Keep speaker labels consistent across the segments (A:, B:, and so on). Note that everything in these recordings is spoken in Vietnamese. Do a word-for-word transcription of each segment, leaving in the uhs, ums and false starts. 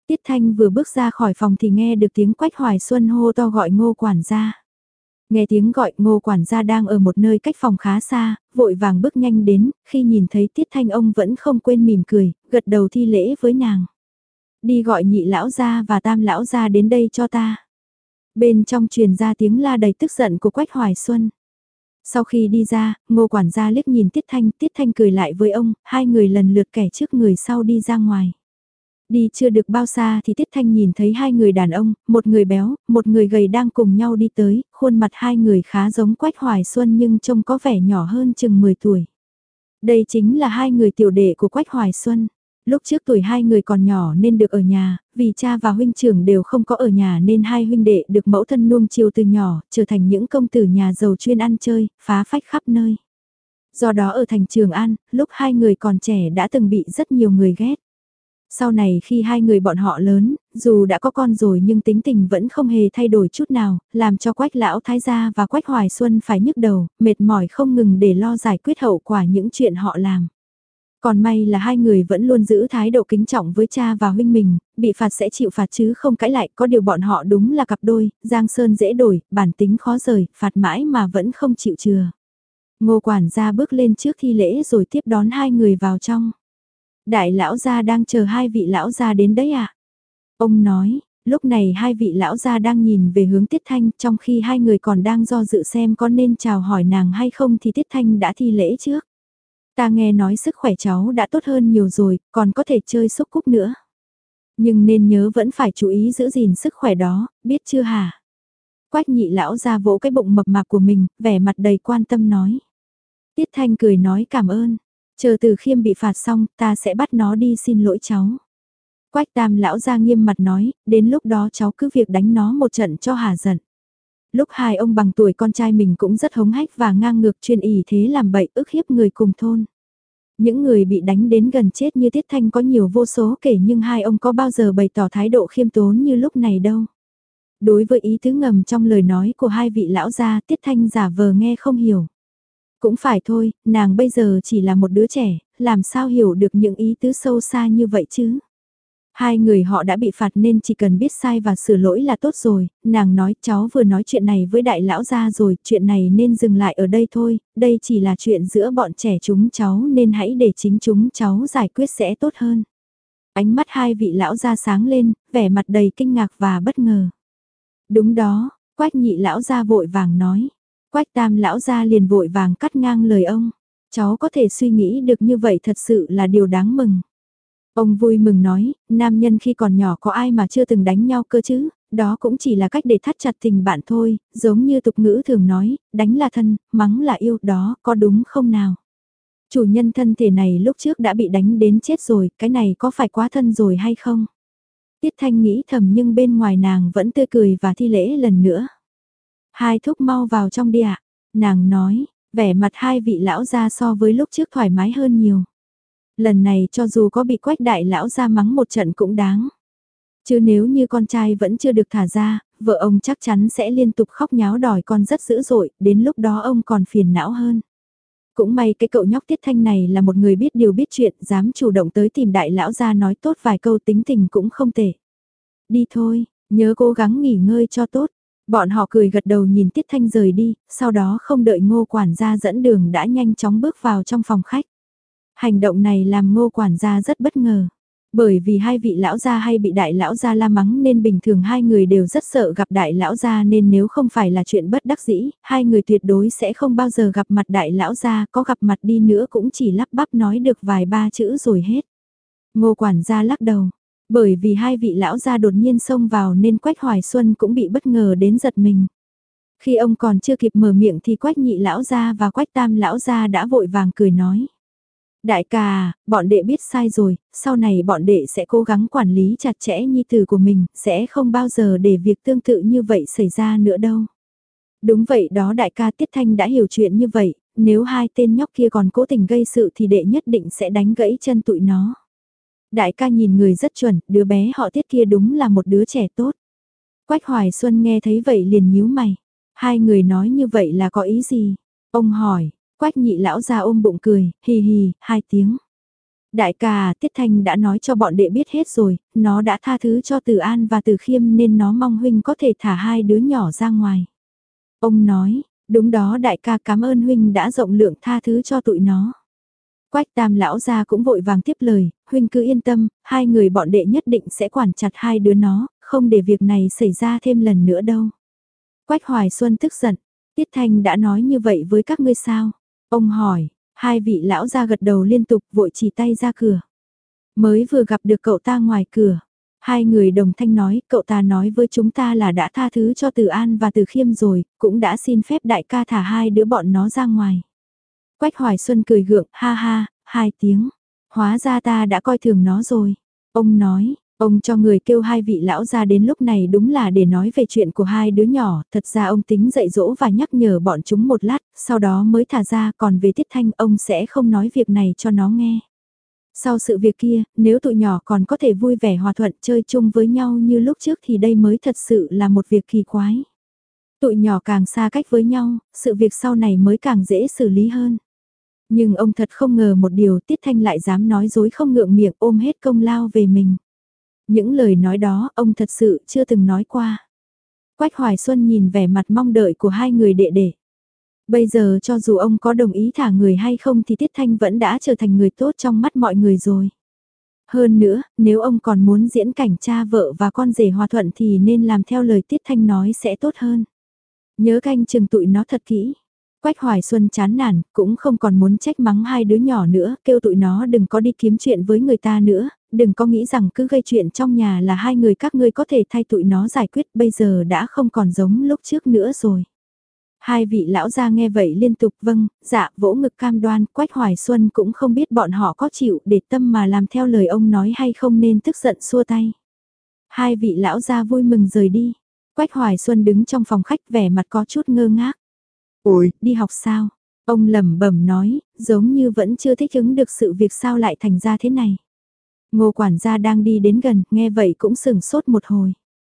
A: Tiết Thanh vừa bước ra khỏi phòng thì nghe được tiếng Quách Hoài Xuân hô to gọi Ngô quản gia. Nghe tiếng gọi Ngô quản gia đang ở một nơi cách phòng khá xa, vội vàng bước nhanh đến, khi nhìn thấy Tiết Thanh ông vẫn không quên mỉm cười, gật đầu thi lễ với nàng. Đi gọi nhị lão gia và tam lão gia đến đây cho ta. Bên trong truyền ra tiếng la đầy tức giận của Quách Hoài Xuân. Sau khi đi ra, Ngô quản gia liếc nhìn Tiết Thanh, Tiết Thanh cười lại với ông, hai người lần lượt kẻ trước người sau đi ra ngoài. Đi chưa được bao xa thì Tiết Thanh nhìn thấy hai người đàn ông, một người béo, một người gầy đang cùng nhau đi tới, khuôn mặt hai người khá giống Quách Hoài Xuân nhưng trông có vẻ nhỏ hơn chừng mười tuổi. Đây chính là hai người tiểu đệ của Quách Hoài Xuân. Lúc trước tuổi hai người còn nhỏ nên được ở nhà, vì cha và huynh trưởng đều không có ở nhà nên hai huynh đệ được mẫu thân nuông chiều từ nhỏ, trở thành những công tử nhà giàu chuyên ăn chơi, phá phách khắp nơi. Do đó ở thành Trường An, lúc hai người còn trẻ đã từng bị rất nhiều người ghét. Sau này khi hai người bọn họ lớn, dù đã có con rồi nhưng tính tình vẫn không hề thay đổi chút nào, làm cho Quách Lão Thái Gia và Quách Hoài Xuân phải nhức đầu, mệt mỏi không ngừng để lo giải quyết hậu quả những chuyện họ làm. Còn may là hai người vẫn luôn giữ thái độ kính trọng với cha và huynh mình, bị phạt sẽ chịu phạt chứ không cãi lại, có điều bọn họ đúng là cặp đôi, giang sơn dễ đổi, bản tính khó rời, phạt mãi mà vẫn không chịu chừa. Ngô quản gia bước lên trước thi lễ rồi tiếp đón hai người vào trong. Đại lão gia đang chờ hai vị lão gia đến đấy ạ. À? Ông nói, lúc này hai vị lão gia đang nhìn về hướng Tiết Thanh, trong khi hai người còn đang do dự xem có nên chào hỏi nàng hay không thì Tiết Thanh đã thi lễ trước. Ta nghe nói sức khỏe cháu đã tốt hơn nhiều rồi, còn có thể chơi xúc cúc nữa. Nhưng nên nhớ vẫn phải chú ý giữ gìn sức khỏe đó, biết chưa hả? Quách nhị lão gia vỗ cái bụng mập mạp của mình, vẻ mặt đầy quan tâm nói. Tiết Thanh cười nói cảm ơn. Chờ từ Khiêm bị phạt xong, ta sẽ bắt nó đi xin lỗi cháu. Quách tam lão ra nghiêm mặt nói, đến lúc đó cháu cứ việc đánh nó một trận cho hả giận. Lúc hai ông bằng tuổi con trai mình cũng rất hống hách và ngang ngược chuyên ỷ thế làm bậy ức hiếp người cùng thôn. Những người bị đánh đến gần chết như Tiết Thanh có nhiều vô số kể nhưng hai ông có bao giờ bày tỏ thái độ khiêm tốn như lúc này đâu. Đối với ý tứ ngầm trong lời nói của hai vị lão gia, Tiết Thanh giả vờ nghe không hiểu. Cũng phải thôi, nàng bây giờ chỉ là một đứa trẻ, làm sao hiểu được những ý tứ sâu xa như vậy chứ? Hai người họ đã bị phạt nên chỉ cần biết sai và sửa lỗi là tốt rồi, nàng nói cháu vừa nói chuyện này với đại lão gia rồi, chuyện này nên dừng lại ở đây thôi, đây chỉ là chuyện giữa bọn trẻ chúng cháu nên hãy để chính chúng cháu giải quyết sẽ tốt hơn. Ánh mắt hai vị lão gia sáng lên, vẻ mặt đầy kinh ngạc và bất ngờ. Đúng đó, Quách nhị lão gia vội vàng nói. Quách tam lão gia liền vội vàng cắt ngang lời ông. Cháu có thể suy nghĩ được như vậy thật sự là điều đáng mừng. Ông vui mừng nói, nam nhân khi còn nhỏ có ai mà chưa từng đánh nhau cơ chứ, đó cũng chỉ là cách để thắt chặt tình bạn thôi, giống như tục ngữ thường nói, đánh là thân, mắng là yêu, đó có đúng không nào? Chủ nhân thân thể này lúc trước đã bị đánh đến chết rồi, cái này có phải quá thân rồi hay không? Tiết Thanh nghĩ thầm nhưng bên ngoài nàng vẫn tươi cười và thi lễ lần nữa. Hai thúc mau vào trong đi ạ, nàng nói, vẻ mặt hai vị lão gia so với lúc trước thoải mái hơn nhiều. Lần này cho dù có bị Quách đại lão gia mắng một trận cũng đáng. Chứ nếu như con trai vẫn chưa được thả ra, vợ ông chắc chắn sẽ liên tục khóc nháo đòi con rất dữ dội, đến lúc đó ông còn phiền não hơn. Cũng may cái cậu nhóc Tiết Thanh này là một người biết điều biết chuyện, dám chủ động tới tìm đại lão gia nói tốt vài câu, tính tình cũng không tệ. Đi thôi, nhớ cố gắng nghỉ ngơi cho tốt. Bọn họ cười gật đầu nhìn Tiết Thanh rời đi, sau đó không đợi Ngô quản gia dẫn đường đã nhanh chóng bước vào trong phòng khách. Hành động này làm Ngô quản gia rất bất ngờ. Bởi vì hai vị lão gia hay bị đại lão gia la mắng nên bình thường hai người đều rất sợ gặp đại lão gia, nên nếu không phải là chuyện bất đắc dĩ, hai người tuyệt đối sẽ không bao giờ gặp mặt đại lão gia, có gặp mặt đi nữa cũng chỉ lắp bắp nói được vài ba chữ rồi hết. Ngô quản gia lắc đầu. Bởi vì hai vị lão gia đột nhiên xông vào nên Quách Hoài Xuân cũng bị bất ngờ đến giật mình. Khi ông còn chưa kịp mở miệng thì Quách nhị lão gia và Quách tam lão gia đã vội vàng cười nói. Đại ca, bọn đệ biết sai rồi, sau này bọn đệ sẽ cố gắng quản lý chặt chẽ nhi tử của mình, sẽ không bao giờ để việc tương tự như vậy xảy ra nữa đâu. Đúng vậy đó đại ca, Tiết Thanh đã hiểu chuyện như vậy, nếu hai tên nhóc kia còn cố tình gây sự thì đệ nhất định sẽ đánh gãy chân tụi nó. Đại ca nhìn người rất chuẩn, đứa bé họ Tiết kia đúng là một đứa trẻ tốt. Quách Hoài Xuân nghe thấy vậy liền nhíu mày. Hai người nói như vậy là có ý gì? Ông hỏi, Quách nhị lão ra ôm bụng cười, hì hì, hai tiếng. Đại ca, Tiết Thanh đã nói cho bọn đệ biết hết rồi, nó đã tha thứ cho Từ An và Từ Khiêm nên nó mong huynh có thể thả hai đứa nhỏ ra ngoài. Ông nói, đúng đó đại ca, cảm ơn huynh đã rộng lượng tha thứ cho tụi nó. Quách Tam lão gia cũng vội vàng tiếp lời, huynh cứ yên tâm, hai người bọn đệ nhất định sẽ quản chặt hai đứa nó, không để việc này xảy ra thêm lần nữa đâu. Quách Hoài Xuân tức giận, Tiết Thanh đã nói như vậy với các ngươi sao? Ông hỏi, hai vị lão gia gật đầu liên tục vội chỉ tay ra cửa. Mới vừa gặp được cậu ta ngoài cửa. Hai người đồng thanh nói, cậu ta nói với chúng ta là đã tha thứ cho Từ An và Từ Khiêm rồi, cũng đã xin phép đại ca thả hai đứa bọn nó ra ngoài. Quách Hoài Xuân cười gượng, ha ha, hai tiếng. Hóa ra ta đã coi thường nó rồi. Ông nói, ông cho người kêu hai vị lão ra đến lúc này đúng là để nói về chuyện của hai đứa nhỏ, thật ra ông tính dạy dỗ và nhắc nhở bọn chúng một lát, sau đó mới thả ra, còn về Tiết Thanh ông sẽ không nói việc này cho nó nghe. Sau sự việc kia, nếu tụi nhỏ còn có thể vui vẻ hòa thuận chơi chung với nhau như lúc trước thì đây mới thật sự là một việc kỳ quái. Tụi nhỏ càng xa cách với nhau, sự việc sau này mới càng dễ xử lý hơn. Nhưng ông thật không ngờ một điều Tiết Thanh lại dám nói dối không ngượng miệng ôm hết công lao về mình. Những lời nói đó ông thật sự chưa từng nói qua. Quách Hoài Xuân nhìn vẻ mặt mong đợi của hai người đệ đệ. Bây giờ cho dù ông có đồng ý thả người hay không thì Tiết Thanh vẫn đã trở thành người tốt trong mắt mọi người rồi. Hơn nữa, nếu ông còn muốn diễn cảnh cha vợ và con rể hòa thuận thì nên làm theo lời Tiết Thanh nói sẽ tốt hơn. Nhớ canh chừng tụi nó thật kỹ. Quách Hoài Xuân chán nản, cũng không còn muốn trách mắng hai đứa nhỏ nữa, kêu tụi nó đừng có đi kiếm chuyện với người ta nữa, đừng có nghĩ rằng cứ gây chuyện trong nhà là hai người các ngươi có thể thay tụi nó giải quyết, bây giờ đã không còn giống lúc trước nữa rồi. Hai vị lão gia nghe vậy liên tục vâng, dạ, vỗ ngực cam đoan, Quách Hoài Xuân cũng không biết bọn họ có chịu để tâm mà làm theo lời ông nói hay không nên tức giận xua tay. Hai vị lão gia vui mừng rời đi, Quách Hoài Xuân đứng trong phòng khách vẻ mặt có chút ngơ ngác. Ôi, đi học sao? Ông lẩm bẩm nói, giống như vẫn chưa thích ứng được sự việc sao lại thành ra thế này. Ngô quản gia đang đi đến gần, nghe vậy cũng sừng sốt một hồi.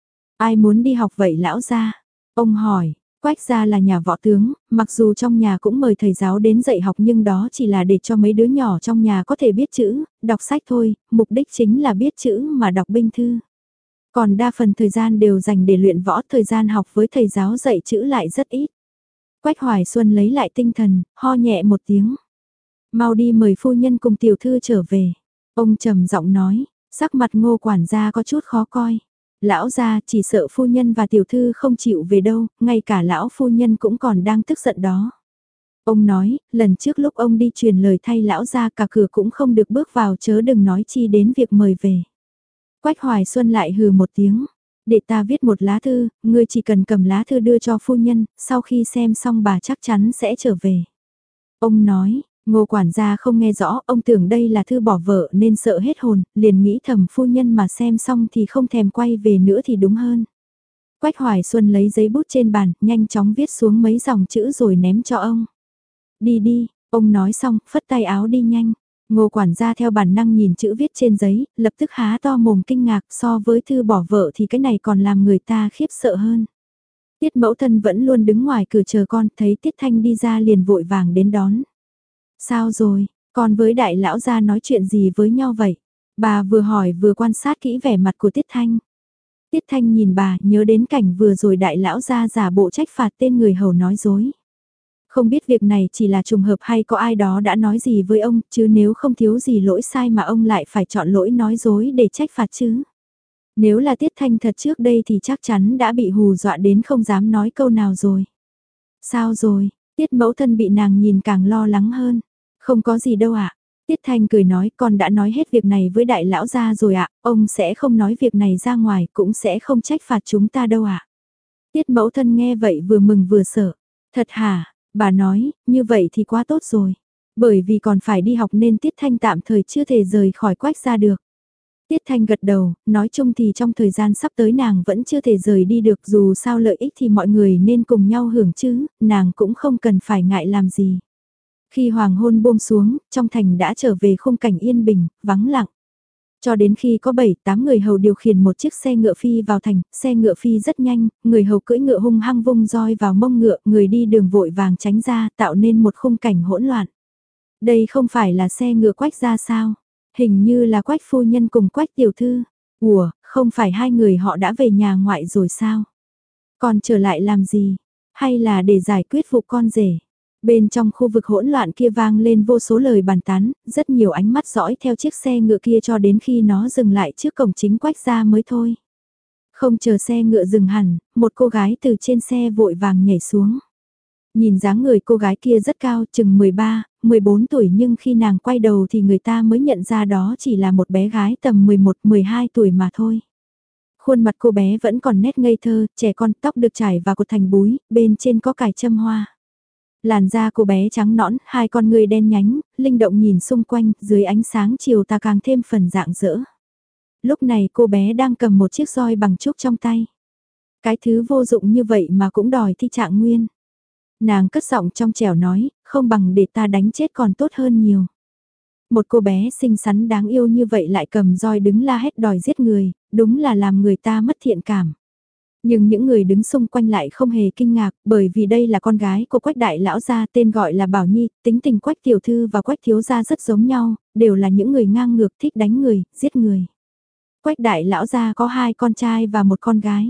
A: Ai muốn đi học vậy lão gia? Ông hỏi, Quách gia là nhà võ tướng, mặc dù trong nhà cũng mời thầy giáo đến dạy học nhưng đó chỉ là để cho mấy đứa nhỏ trong nhà có thể biết chữ, đọc sách thôi, mục đích chính là biết chữ mà đọc binh thư. Còn đa phần thời gian đều dành để luyện võ, thời gian học với thầy giáo dạy chữ lại rất ít. Quách Hoài Xuân lấy lại tinh thần, ho nhẹ một tiếng. Mau đi mời phu nhân cùng tiểu thư trở về. Ông trầm giọng nói, sắc mặt Ngô quản gia có chút khó coi. Lão gia chỉ sợ phu nhân và tiểu thư không chịu về đâu, ngay cả lão phu nhân cũng còn đang tức giận đó. Ông nói, lần trước lúc ông đi truyền lời thay lão gia cả cửa cũng không được bước vào chớ đừng nói chi đến việc mời về. Quách Hoài Xuân lại hừ một tiếng. Để ta viết một lá thư, ngươi chỉ cần cầm lá thư đưa cho phu nhân, sau khi xem xong bà chắc chắn sẽ trở về. Ông nói, Ngô quản gia không nghe rõ, ông tưởng đây là thư bỏ vợ nên sợ hết hồn, liền nghĩ thầm phu nhân mà xem xong thì không thèm quay về nữa thì đúng hơn. Quách Hoài Xuân lấy giấy bút trên bàn, nhanh chóng viết xuống mấy dòng chữ rồi ném cho ông. Đi đi, ông nói xong, phất tay áo đi nhanh. Ngô quản gia theo bản năng nhìn chữ viết trên giấy, lập tức há to mồm kinh ngạc, so với thư bỏ vợ thì cái này còn làm người ta khiếp sợ hơn. Tiết mẫu thân vẫn luôn đứng ngoài cửa chờ con, thấy Tiết Thanh đi ra liền vội vàng đến đón. Sao rồi, con với đại lão gia nói chuyện gì với nhau vậy? Bà vừa hỏi vừa quan sát kỹ vẻ mặt của Tiết Thanh. Tiết Thanh nhìn bà, nhớ đến cảnh vừa rồi đại lão gia giả bộ trách phạt tên người hầu nói dối. Không biết việc này chỉ là trùng hợp hay có ai đó đã nói gì với ông, chứ nếu không thiếu gì lỗi sai mà ông lại phải chọn lỗi nói dối để trách phạt chứ. Nếu là Tiết Thanh thật trước đây thì chắc chắn đã bị hù dọa đến không dám nói câu nào rồi. Sao rồi, Tiết mẫu thân bị nàng nhìn càng lo lắng hơn. Không có gì đâu ạ. Tiết Thanh cười nói con đã nói hết việc này với đại lão gia rồi ạ, ông sẽ không nói việc này ra ngoài cũng sẽ không trách phạt chúng ta đâu ạ. Tiết mẫu thân nghe vậy vừa mừng vừa sợ. Thật hả? Bà nói, như vậy thì quá tốt rồi. Bởi vì còn phải đi học nên Tiết Thanh tạm thời chưa thể rời khỏi Quách gia được. Tiết Thanh gật đầu, nói chung thì trong thời gian sắp tới nàng vẫn chưa thể rời đi được dù sao lợi ích thì mọi người nên cùng nhau hưởng chứ, nàng cũng không cần phải ngại làm gì. Khi hoàng hôn buông xuống, trong thành đã trở về khung cảnh yên bình, vắng lặng. Cho đến khi có bảy tám người hầu điều khiển một chiếc xe ngựa phi vào thành, xe ngựa phi rất nhanh, người hầu cưỡi ngựa hung hăng vung roi vào mông ngựa, người đi đường vội vàng tránh ra, tạo nên một khung cảnh hỗn loạn. Đây không phải là xe ngựa Quách gia sao? Hình như là Quách phu nhân cùng Quách tiểu thư. Ủa, không phải hai người họ đã về nhà ngoại rồi sao? Còn trở lại làm gì? Hay là để giải quyết vụ con rể? Bên trong khu vực hỗn loạn kia vang lên vô số lời bàn tán, rất nhiều ánh mắt dõi theo chiếc xe ngựa kia cho đến khi nó dừng lại trước cổng chính Quách gia mới thôi. Không chờ xe ngựa dừng hẳn, một cô gái từ trên xe vội vàng nhảy xuống. Nhìn dáng người cô gái kia rất cao, chừng mười ba, mười bốn tuổi, nhưng khi nàng quay đầu thì người ta mới nhận ra đó chỉ là một bé gái tầm mười một, mười hai tuổi mà thôi. Khuôn mặt cô bé vẫn còn nét ngây thơ, trẻ con, tóc được trải và cột thành búi, bên trên có cài châm hoa. Làn da cô bé trắng nõn, hai con người đen nhánh, linh động nhìn xung quanh, dưới ánh sáng chiều tà càng thêm phần rạng rỡ. Lúc này cô bé đang cầm một chiếc roi bằng trúc trong tay. Cái thứ vô dụng như vậy mà cũng đòi thi trạng nguyên. Nàng cất giọng trong trẻo nói, không bằng để ta đánh chết còn tốt hơn nhiều. Một cô bé xinh xắn đáng yêu như vậy lại cầm roi đứng la hét đòi giết người, đúng là làm người ta mất thiện cảm. Nhưng những người đứng xung quanh lại không hề kinh ngạc, bởi vì đây là con gái của Quách đại lão gia, tên gọi là Bảo Nhi, tính tình Quách tiểu thư và Quách thiếu gia rất giống nhau, đều là những người ngang ngược, thích đánh người, giết người. Quách đại lão gia có hai con trai và một con gái.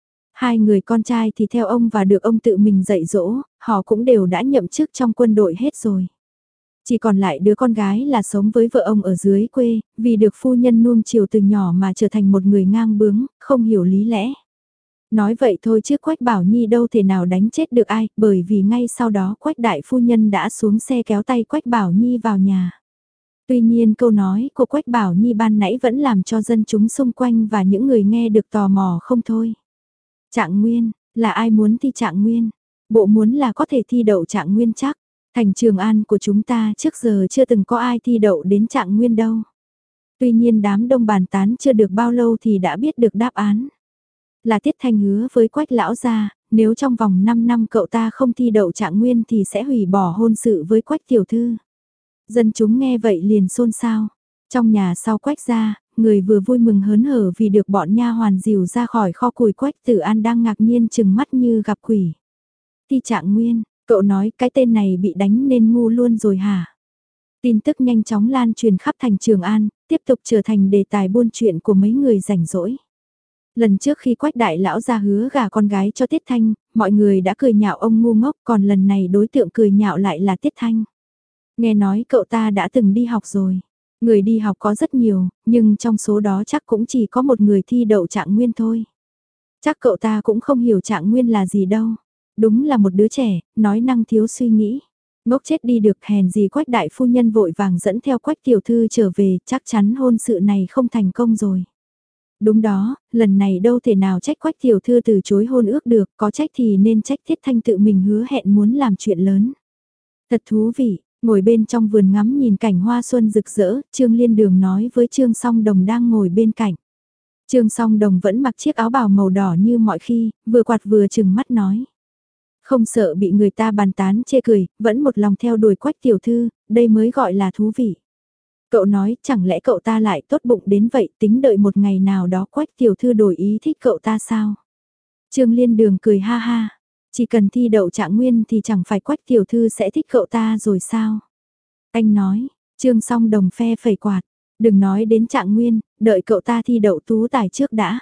A: Hai người con trai thì theo ông và được ông tự mình dạy dỗ, họ cũng đều đã nhậm chức trong quân đội hết rồi. Chỉ còn lại đứa con gái là sống với vợ ông ở dưới quê, vì được phu nhân nuông chiều từ nhỏ mà trở thành một người ngang bướng, không hiểu lý lẽ. Nói vậy thôi chứ Quách Bảo Nhi đâu thể nào đánh chết được ai, bởi vì ngay sau đó Quách đại phu nhân đã xuống xe kéo tay Quách Bảo Nhi vào nhà. Tuy nhiên câu nói của Quách Bảo Nhi ban nãy vẫn làm cho dân chúng xung quanh và những người nghe được tò mò không thôi. Trạng nguyên, là ai muốn thi trạng nguyên? Bộ muốn là có thể thi đậu trạng nguyên chắc. Thành Trường An của chúng ta trước giờ chưa từng có ai thi đậu đến trạng nguyên đâu. Tuy nhiên đám đông bàn tán chưa được bao lâu thì đã biết được đáp án. Là Tiết Thanh hứa với Quách lão gia, nếu trong vòng năm năm cậu ta không thi đậu trạng nguyên thì sẽ hủy bỏ hôn sự với Quách tiểu thư. Dân chúng nghe vậy liền xôn xao. Trong nhà sau Quách gia, người vừa vui mừng hớn hở vì được bọn nha hoàn dìu ra khỏi kho củi, Quách Tử An đang ngạc nhiên chừng mắt như gặp quỷ. Thi trạng nguyên, cậu nói cái tên này bị đánh nên ngu luôn rồi hả? Tin tức nhanh chóng lan truyền khắp thành Trường An, tiếp tục trở thành đề tài buôn chuyện của mấy người rảnh rỗi. Lần trước khi Quách đại lão ra hứa gả con gái cho Tiết Thanh, mọi người đã cười nhạo ông ngu ngốc, còn lần này đối tượng cười nhạo lại là Tiết Thanh. Nghe nói cậu ta đã từng đi học rồi. Người đi học có rất nhiều, nhưng trong số đó chắc cũng chỉ có một người thi đậu trạng nguyên thôi. Chắc cậu ta cũng không hiểu trạng nguyên là gì đâu. Đúng là một đứa trẻ, nói năng thiếu suy nghĩ. Ngốc chết đi được, hèn gì Quách đại phu nhân vội vàng dẫn theo Quách tiểu thư trở về, chắc chắn hôn sự này không thành công rồi. Đúng đó, lần này đâu thể nào trách Quách tiểu thư từ chối hôn ước được, có trách thì nên trách Tiết Thanh tự mình hứa hẹn muốn làm chuyện lớn. Thật thú vị, ngồi bên trong vườn ngắm nhìn cảnh hoa xuân rực rỡ, Trương Liên Đường nói với Trương Song Đồng đang ngồi bên cạnh. Trương Song Đồng vẫn mặc chiếc áo bào màu đỏ như mọi khi, vừa quạt vừa chừng mắt nói. Không sợ bị người ta bàn tán chê cười, vẫn một lòng theo đuổi Quách tiểu thư, đây mới gọi là thú vị. Cậu nói chẳng lẽ cậu ta lại tốt bụng đến vậy, tính đợi một ngày nào đó Quách tiểu thư đổi ý thích cậu ta sao? Trương Liên Đường cười ha ha, chỉ cần thi đậu trạng nguyên thì chẳng phải Quách tiểu thư sẽ thích cậu ta rồi sao? Anh nói, Trương Song Đồng phe phẩy quạt, đừng nói đến trạng nguyên, đợi cậu ta thi đậu tú tài trước đã.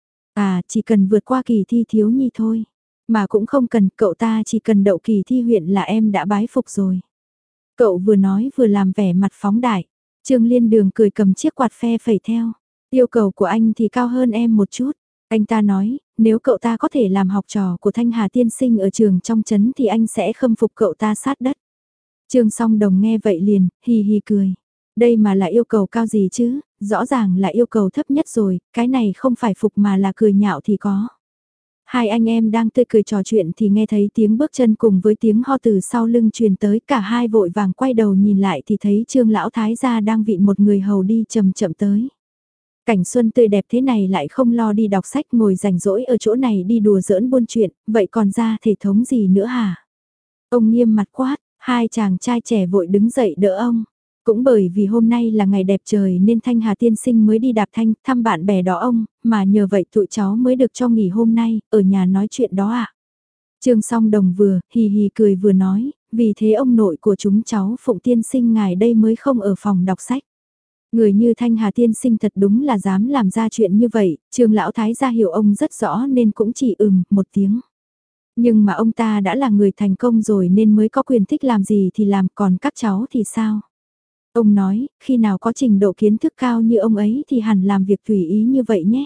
A: À, chỉ cần vượt qua kỳ thi thiếu nhi thôi. Mà cũng không cần, cậu ta chỉ cần đậu kỳ thi huyện là em đã bái phục rồi. Cậu vừa nói vừa làm vẻ mặt phóng đại. Trương Liên Đường cười cầm chiếc quạt phe phẩy theo. Yêu cầu của anh thì cao hơn em một chút. Anh ta nói, nếu cậu ta có thể làm học trò của Thanh Hà tiên sinh ở trường trong trấn thì anh sẽ khâm phục cậu ta sát đất. Trương Song Đồng nghe vậy liền, hì hì cười. Đây mà là yêu cầu cao gì chứ, rõ ràng là yêu cầu thấp nhất rồi, cái này không phải phục mà là cười nhạo thì có. Hai anh em đang tươi cười trò chuyện thì nghe thấy tiếng bước chân cùng với tiếng ho từ sau lưng truyền tới, cả hai vội vàng quay đầu nhìn lại thì thấy Trương Lão Thái gia đang vịn một người hầu đi chậm chậm tới. Cảnh xuân tươi đẹp thế này lại không lo đi đọc sách ngồi rảnh rỗi ở chỗ này đi đùa giỡn buôn chuyện, vậy còn ra thể thống gì nữa hả? Ông nghiêm mặt quát, hai chàng trai trẻ vội đứng dậy đỡ ông. Cũng bởi vì hôm nay là ngày đẹp trời nên Thanh Hà tiên sinh mới đi đạp thanh thăm bạn bè đó ông, mà nhờ vậy tụi cháu mới được cho nghỉ hôm nay, ở nhà nói chuyện đó ạ. À? Trương Song Đồng vừa, hì hì cười vừa nói, vì thế ông nội của chúng cháu Phụng tiên sinh ngài đây mới không ở phòng đọc sách. Người như Thanh Hà tiên sinh thật đúng là dám làm ra chuyện như vậy, Trương lão thái gia hiểu ông rất rõ nên cũng chỉ ừm một tiếng. Nhưng mà ông ta đã là người thành công rồi nên mới có quyền thích làm gì thì làm, còn các cháu thì sao? Ông nói, khi nào có trình độ kiến thức cao như ông ấy thì hẳn làm việc tùy ý như vậy nhé.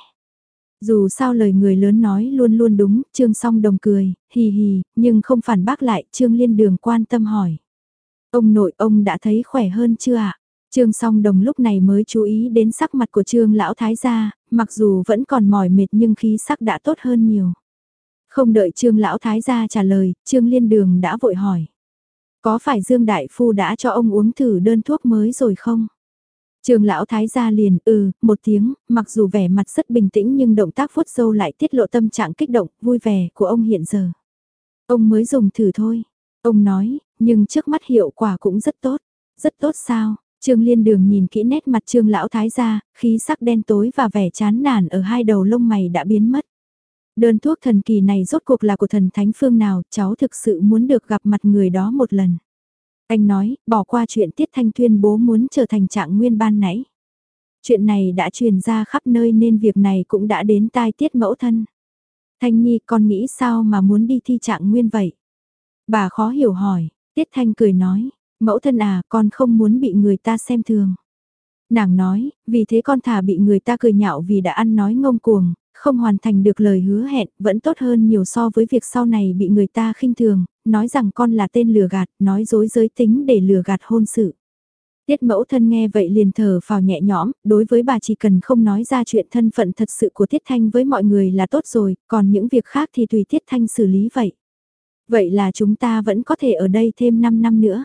A: Dù sao lời người lớn nói luôn luôn đúng, Trương Song Đồng cười, hì hì, nhưng không phản bác lại, Trương Liên Đường quan tâm hỏi. Ông nội ông đã thấy khỏe hơn chưa ạ? Trương Song Đồng lúc này mới chú ý đến sắc mặt của Trương Lão Thái gia, mặc dù vẫn còn mỏi mệt nhưng khí sắc đã tốt hơn nhiều. Không đợi Trương Lão Thái gia trả lời, Trương Liên Đường đã vội hỏi. Có phải Dương Đại Phu đã cho ông uống thử đơn thuốc mới rồi không? Trương Lão Thái gia liền ừ, một tiếng, mặc dù vẻ mặt rất bình tĩnh nhưng động tác vuốt râu lại tiết lộ tâm trạng kích động, vui vẻ của ông hiện giờ. Ông mới dùng thử thôi. Ông nói, nhưng trước mắt hiệu quả cũng rất tốt. Rất tốt sao? Trương Liên Đường nhìn kỹ nét mặt Trương Lão Thái gia, khí sắc đen tối và vẻ chán nản ở hai đầu lông mày đã biến mất. Đơn thuốc thần kỳ này rốt cuộc là của thần thánh phương nào, cháu thực sự muốn được gặp mặt người đó một lần. Anh nói, bỏ qua chuyện Tiết Thanh tuyên bố muốn trở thành trạng nguyên ban nãy. Chuyện này đã truyền ra khắp nơi nên việc này cũng đã đến tai Tiết mẫu thân. Thanh Nhi con nghĩ sao mà muốn đi thi trạng nguyên vậy? Bà khó hiểu hỏi, Tiết Thanh cười nói, mẫu thân à con không muốn bị người ta xem thường. Nàng nói, vì thế con thà bị người ta cười nhạo vì đã ăn nói ngông cuồng, không hoàn thành được lời hứa hẹn, vẫn tốt hơn nhiều so với việc sau này bị người ta khinh thường, nói rằng con là tên lừa gạt, nói dối giới tính để lừa gạt hôn sự. Tiết mẫu thân nghe vậy liền thở phào nhẹ nhõm, đối với bà chỉ cần không nói ra chuyện thân phận thật sự của Tiết Thanh với mọi người là tốt rồi, còn những việc khác thì tùy Tiết Thanh xử lý vậy. Vậy là chúng ta vẫn có thể ở đây thêm năm năm nữa.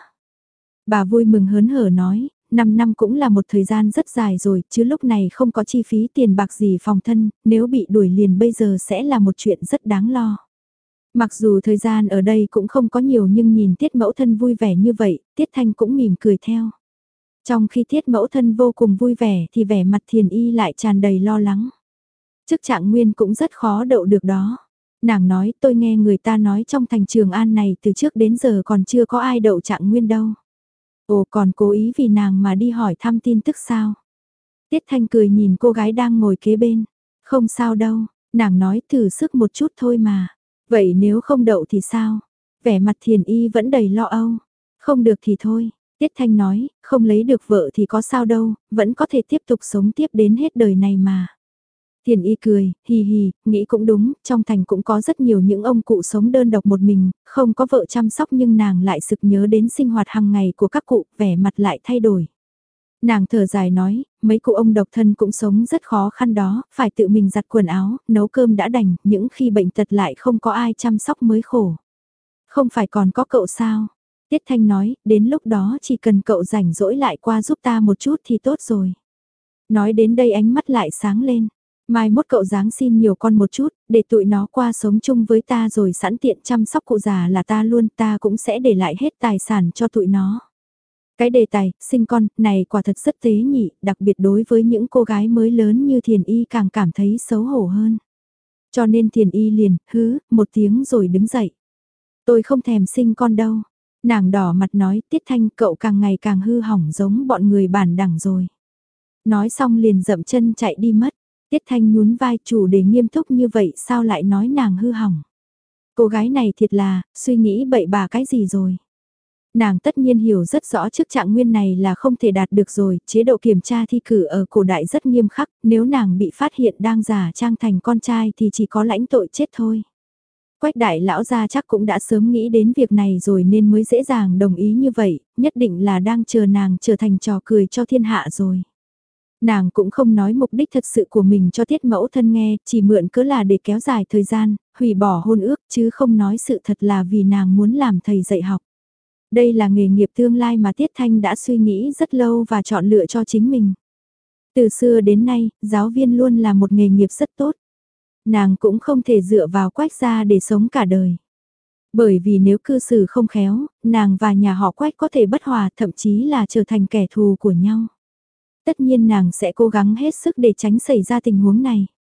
A: Bà vui mừng hớn hở nói, năm năm cũng là một thời gian rất dài rồi, chứ lúc này không có chi phí tiền bạc gì phòng thân, nếu bị đuổi liền bây giờ sẽ là một chuyện rất đáng lo. Mặc dù thời gian ở đây cũng không có nhiều nhưng nhìn Tiết mẫu thân vui vẻ như vậy, Tiết Thanh cũng mỉm cười theo. Trong khi Tiết mẫu thân vô cùng vui vẻ thì vẻ mặt Thiền Y lại tràn đầy lo lắng. Chức trạng nguyên cũng rất khó đậu được đó. Nàng nói tôi nghe người ta nói trong thành Trường An này từ trước đến giờ còn chưa có ai đậu trạng nguyên đâu. Ồ còn cố ý vì nàng mà đi hỏi thăm tin tức sao? Tiết Thanh cười nhìn cô gái đang ngồi kế bên. Không sao đâu, nàng nói thử sức một chút thôi mà. Vậy nếu không đậu thì sao? Vẻ mặt Thiền Y vẫn đầy lo âu. Không được thì thôi. Tiết Thanh nói, không lấy được vợ thì có sao đâu, vẫn có thể tiếp tục sống tiếp đến hết đời này mà. Thiền Y cười, hì hì, nghĩ cũng đúng, trong thành cũng có rất nhiều những ông cụ sống đơn độc một mình, không có vợ chăm sóc nhưng nàng lại sực nhớ đến sinh hoạt hàng ngày của các cụ, vẻ mặt lại thay đổi. Nàng thở dài nói, mấy cụ ông độc thân cũng sống rất khó khăn đó, phải tự mình giặt quần áo, nấu cơm đã đành, những khi bệnh tật lại không có ai chăm sóc mới khổ. Không phải còn có cậu sao? Tiết Thanh nói, đến lúc đó chỉ cần cậu rảnh rỗi lại qua giúp ta một chút thì tốt rồi. Nói đến đây ánh mắt lại sáng lên. Mai mốt cậu dáng xin nhiều con một chút, để tụi nó qua sống chung với ta rồi sẵn tiện chăm sóc cụ già là ta luôn, ta cũng sẽ để lại hết tài sản cho tụi nó. Cái đề tài, sinh con, này quả thật rất tế nhị, đặc biệt đối với những cô gái mới lớn như Thiền Y càng cảm thấy xấu hổ hơn. Cho nên Thiền Y liền, hứ, một tiếng rồi đứng dậy. Tôi không thèm sinh con đâu. Nàng đỏ mặt nói, Tiết Thanh cậu càng ngày càng hư hỏng giống bọn người bản đẳng rồi. Nói xong liền dậm chân chạy đi mất. Tiết Thanh nhún vai chủ đề nghiêm túc như vậy sao lại nói nàng hư hỏng. Cô gái này thiệt là, suy nghĩ bậy bạ cái gì rồi. Nàng tất nhiên hiểu rất rõ chức trạng nguyên này là không thể đạt được rồi, chế độ kiểm tra thi cử ở cổ đại rất nghiêm khắc, nếu nàng bị phát hiện đang giả trang thành con trai thì chỉ có lãnh tội chết thôi. Quách đại lão gia chắc cũng đã sớm nghĩ đến việc này rồi nên mới dễ dàng đồng ý như vậy, nhất định là đang chờ nàng trở thành trò cười cho thiên hạ rồi. Nàng cũng không nói mục đích thật sự của mình cho Tiết mẫu thân nghe, chỉ mượn cớ là để kéo dài thời gian, hủy bỏ hôn ước chứ không nói sự thật là vì nàng muốn làm thầy dạy học. Đây là nghề nghiệp tương lai mà Tiết Thanh đã suy nghĩ rất lâu và chọn lựa cho chính mình. Từ xưa đến nay, giáo viên luôn là một nghề nghiệp rất tốt. Nàng cũng không thể dựa vào Quách gia để sống cả đời. Bởi vì nếu cư xử không khéo, nàng và nhà họ Quách có thể bất hòa thậm chí là trở thành kẻ thù của nhau. Tất nhiên nàng sẽ cố gắng hết sức để tránh xảy ra tình huống này.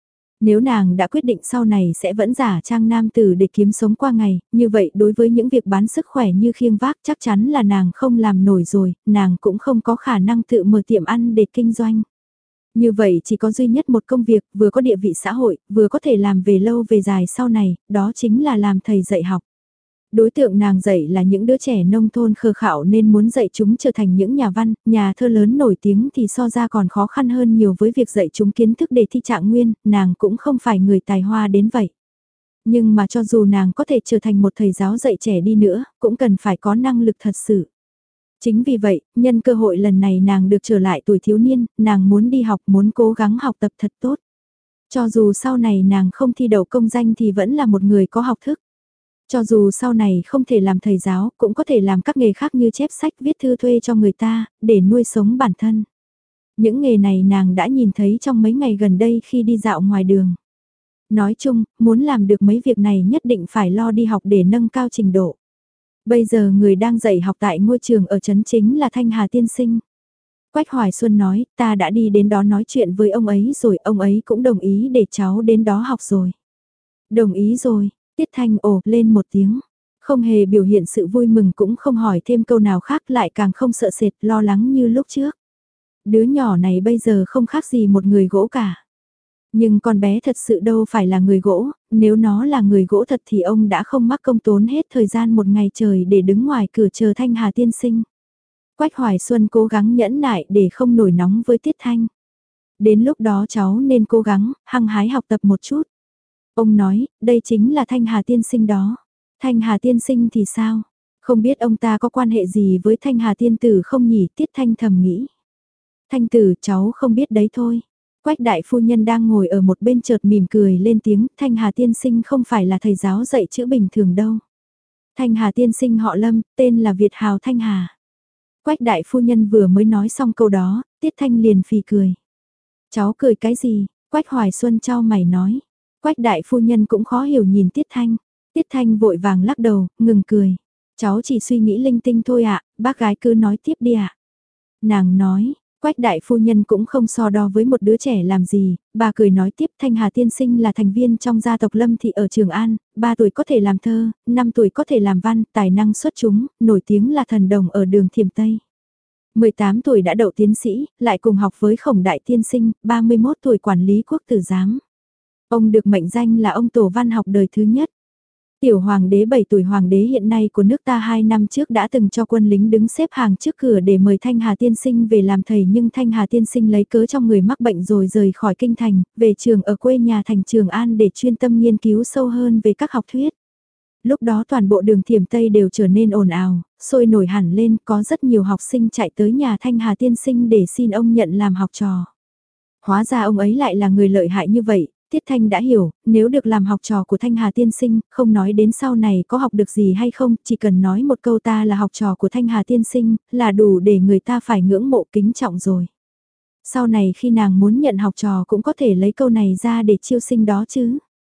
A: Nếu nàng đã quyết định sau này sẽ vẫn giả trang nam tử để kiếm sống qua ngày, như vậy đối với những việc bán sức khỏe như khiêng vác chắc chắn là nàng không làm nổi rồi, nàng cũng không có khả năng tự mở tiệm ăn để kinh doanh. Như vậy chỉ có duy nhất một công việc, vừa có địa vị xã hội, vừa có thể làm về lâu về dài sau này, đó chính là làm thầy dạy học. Đối tượng nàng dạy là những đứa trẻ nông thôn khờ khạo nên muốn dạy chúng trở thành những nhà văn, nhà thơ lớn nổi tiếng thì so ra còn khó khăn hơn nhiều với việc dạy chúng kiến thức để thi trạng nguyên, nàng cũng không phải người tài hoa đến vậy. Nhưng mà cho dù nàng có thể trở thành một thầy giáo dạy trẻ đi nữa, cũng cần phải có năng lực thật sự. Chính vì vậy, nhân cơ hội lần này nàng được trở lại tuổi thiếu niên, nàng muốn đi học, muốn cố gắng học tập thật tốt. Cho dù sau này nàng không thi đậu công danh thì vẫn là một người có học thức. Cho dù sau này không thể làm thầy giáo, cũng có thể làm các nghề khác như chép sách, viết thư thuê cho người ta, để nuôi sống bản thân. Những nghề này nàng đã nhìn thấy trong mấy ngày gần đây khi đi dạo ngoài đường. Nói chung, muốn làm được mấy việc này nhất định phải lo đi học để nâng cao trình độ. Bây giờ người đang dạy học tại ngôi trường ở trấn chính là Thanh Hà tiên sinh. Quách Hoài Xuân nói, ta đã đi đến đó nói chuyện với ông ấy rồi, ông ấy cũng đồng ý để cháu đến đó học rồi. Đồng ý rồi, Tiết Thanh ồ lên một tiếng. Không hề biểu hiện sự vui mừng cũng không hỏi thêm câu nào khác lại càng không sợ sệt lo lắng như lúc trước. Đứa nhỏ này bây giờ không khác gì một người gỗ cả. Nhưng con bé thật sự đâu phải là người gỗ, nếu nó là người gỗ thật thì ông đã không mắc công tốn hết thời gian một ngày trời để đứng ngoài cửa chờ Thanh Hà tiên sinh. Quách Hoài Xuân cố gắng nhẫn nại để không nổi nóng với Tiết Thanh. Đến lúc đó cháu nên cố gắng, hăng hái học tập một chút. Ông nói, đây chính là Thanh Hà tiên sinh đó. Thanh Hà tiên sinh thì sao? Không biết ông ta có quan hệ gì với Thanh Hà tiên tử không nhỉ? Tiết Thanh thầm nghĩ. Thanh tử cháu không biết đấy thôi. Quách đại phu nhân đang ngồi ở một bên chợt mỉm cười lên tiếng, Thanh Hà tiên sinh không phải là thầy giáo dạy chữ bình thường đâu. Thanh Hà tiên sinh họ Lâm, tên là Việt Hào Thanh Hà. Quách đại phu nhân vừa mới nói xong câu đó, Tiết Thanh liền phì cười. Cháu cười cái gì? Quách Hoài Xuân chau mày nói. Quách đại phu nhân cũng khó hiểu nhìn Tiết Thanh. Tiết Thanh vội vàng lắc đầu, ngừng cười. Cháu chỉ suy nghĩ linh tinh thôi ạ, bác gái cứ nói tiếp đi ạ. Nàng nói, Quách đại phu nhân cũng không so đo với một đứa trẻ làm gì, bà cười nói tiếp Thanh Hà tiên sinh là thành viên trong gia tộc Lâm Thị ở Trường An, ba tuổi có thể làm thơ, năm tuổi có thể làm văn, tài năng xuất chúng, nổi tiếng là thần đồng ở đường Thiểm Tây. mười tám tuổi đã đậu tiến sĩ, lại cùng học với Khổng đại tiên sinh, ba mươi mốt tuổi quản lý quốc tử giám. Ông được mệnh danh là ông tổ văn học đời thứ nhất. Tiểu hoàng đế bảy tuổi hoàng đế hiện nay của nước ta hai năm trước đã từng cho quân lính đứng xếp hàng trước cửa để mời Thanh Hà tiên sinh về làm thầy, nhưng Thanh Hà tiên sinh lấy cớ trong người mắc bệnh rồi rời khỏi kinh thành, về trường ở quê nhà thành Trường An để chuyên tâm nghiên cứu sâu hơn về các học thuyết. Lúc đó toàn bộ đường Thiểm Tây đều trở nên ồn ào, sôi nổi hẳn lên, có rất nhiều học sinh chạy tới nhà Thanh Hà tiên sinh để xin ông nhận làm học trò. Hóa ra ông ấy lại là người lợi hại như vậy. Tiết Thanh đã hiểu, nếu được làm học trò của Thanh Hà tiên sinh, không nói đến sau này có học được gì hay không, chỉ cần nói một câu ta là học trò của Thanh Hà tiên sinh, là đủ để người ta phải ngưỡng mộ kính trọng rồi. Sau này khi nàng muốn nhận học trò cũng có thể lấy câu này ra để chiêu sinh đó chứ.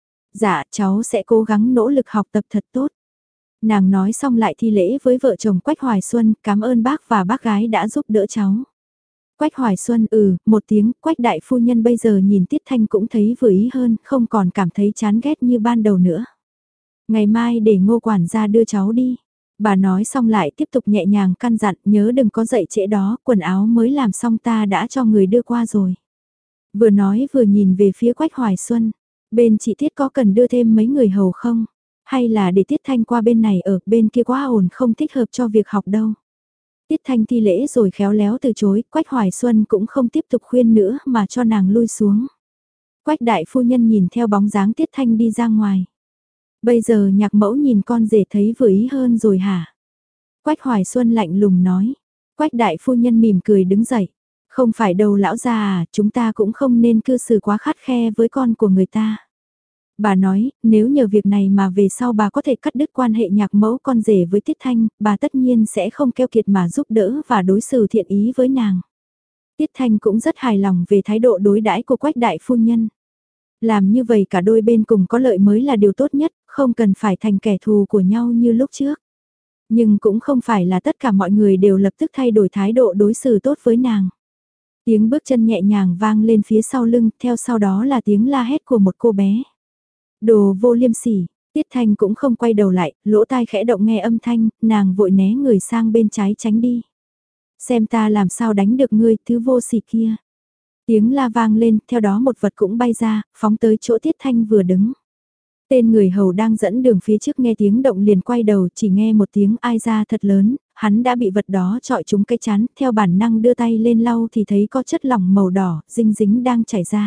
A: Dạ, cháu sẽ cố gắng nỗ lực học tập thật tốt. Nàng nói xong lại thi lễ với vợ chồng Quách Hoài Xuân, cảm ơn bác và bác gái đã giúp đỡ cháu. Quách Hoài Xuân ừ, một tiếng, Quách đại phu nhân bây giờ nhìn Tiết Thanh cũng thấy vừa ý hơn, không còn cảm thấy chán ghét như ban đầu nữa. Ngày mai để Ngô quản gia đưa cháu đi. Bà nói xong lại tiếp tục nhẹ nhàng căn dặn, nhớ đừng có dậy trễ đó, quần áo mới làm xong ta đã cho người đưa qua rồi. Vừa nói vừa nhìn về phía Quách Hoài Xuân, bên chị Tiết có cần đưa thêm mấy người hầu không? Hay là để Tiết Thanh qua bên này ở, bên kia quá ồn không thích hợp cho việc học đâu. Tiết Thanh thi lễ rồi khéo léo từ chối, Quách Hoài Xuân cũng không tiếp tục khuyên nữa mà cho nàng lui xuống. Quách đại phu nhân nhìn theo bóng dáng Tiết Thanh đi ra ngoài. Bây giờ nhạc mẫu nhìn con rể thấy vừa ý hơn rồi hả? Quách Hoài Xuân lạnh lùng nói. Quách đại phu nhân mỉm cười đứng dậy. Không phải đâu lão già à, chúng ta cũng không nên cư xử quá khắt khe với con của người ta. Bà nói, nếu nhờ việc này mà về sau bà có thể cắt đứt quan hệ nhạc mẫu con rể với Tiết Thanh, bà tất nhiên sẽ không keo kiệt mà giúp đỡ và đối xử thiện ý với nàng. Tiết Thanh cũng rất hài lòng về thái độ đối đãi của Quách đại phu nhân. Làm như vậy cả đôi bên cùng có lợi mới là điều tốt nhất, không cần phải thành kẻ thù của nhau như lúc trước. Nhưng cũng không phải là tất cả mọi người đều lập tức thay đổi thái độ đối xử tốt với nàng. Tiếng bước chân nhẹ nhàng vang lên phía sau lưng, theo sau đó là tiếng la hét của một cô bé. Đồ vô liêm sỉ, Tiết Thanh cũng không quay đầu lại, lỗ tai khẽ động nghe âm thanh, nàng vội né người sang bên trái tránh đi. Xem ta làm sao đánh được ngươi, thứ vô sỉ kia. Tiếng la vang lên, theo đó một vật cũng bay ra, phóng tới chỗ Tiết Thanh vừa đứng. Tên người hầu đang dẫn đường phía trước nghe tiếng động liền quay đầu, chỉ nghe một tiếng ai ra thật lớn, hắn đã bị vật đó trọi trúng cái chán, theo bản năng đưa tay lên lau thì thấy có chất lỏng màu đỏ, dinh dính đang chảy ra.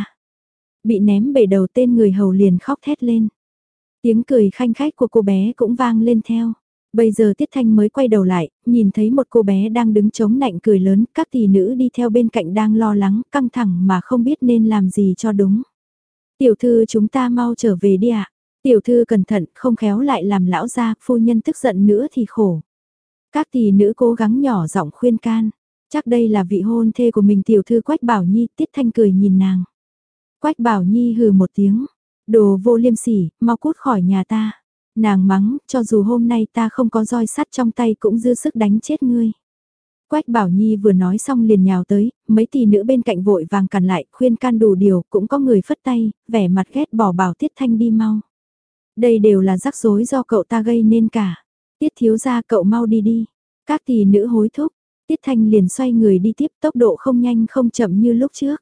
A: Bị ném bể đầu, tên người hầu liền khóc thét lên. Tiếng cười khanh khách của cô bé cũng vang lên theo. Bây giờ Tiết Thanh mới quay đầu lại, nhìn thấy một cô bé đang đứng chống nạnh cười lớn, các tỷ nữ đi theo bên cạnh đang lo lắng, căng thẳng mà không biết nên làm gì cho đúng. Tiểu thư chúng ta mau trở về đi ạ. Tiểu thư cẩn thận, không khéo lại làm lão gia, phu nhân tức giận nữa thì khổ. Các tỷ nữ cố gắng nhỏ giọng khuyên can. Chắc đây là vị hôn thê của mình tiểu thư Quách Bảo Nhi, Tiết Thanh cười nhìn nàng. Quách Bảo Nhi hừ một tiếng. Đồ vô liêm sỉ, mau cút khỏi nhà ta. Nàng mắng, cho dù hôm nay ta không có roi sắt trong tay cũng dư sức đánh chết ngươi. Quách Bảo Nhi vừa nói xong liền nhào tới, mấy tỷ nữ bên cạnh vội vàng cản lại, khuyên can đủ điều, cũng có người phất tay, vẻ mặt ghét bỏ bảo Tiết Thanh đi mau. Đây đều là rắc rối do cậu ta gây nên cả. Tiết thiếu gia cậu mau đi đi. Các tỷ nữ hối thúc, Tiết Thanh liền xoay người đi tiếp, tốc độ không nhanh không chậm như lúc trước.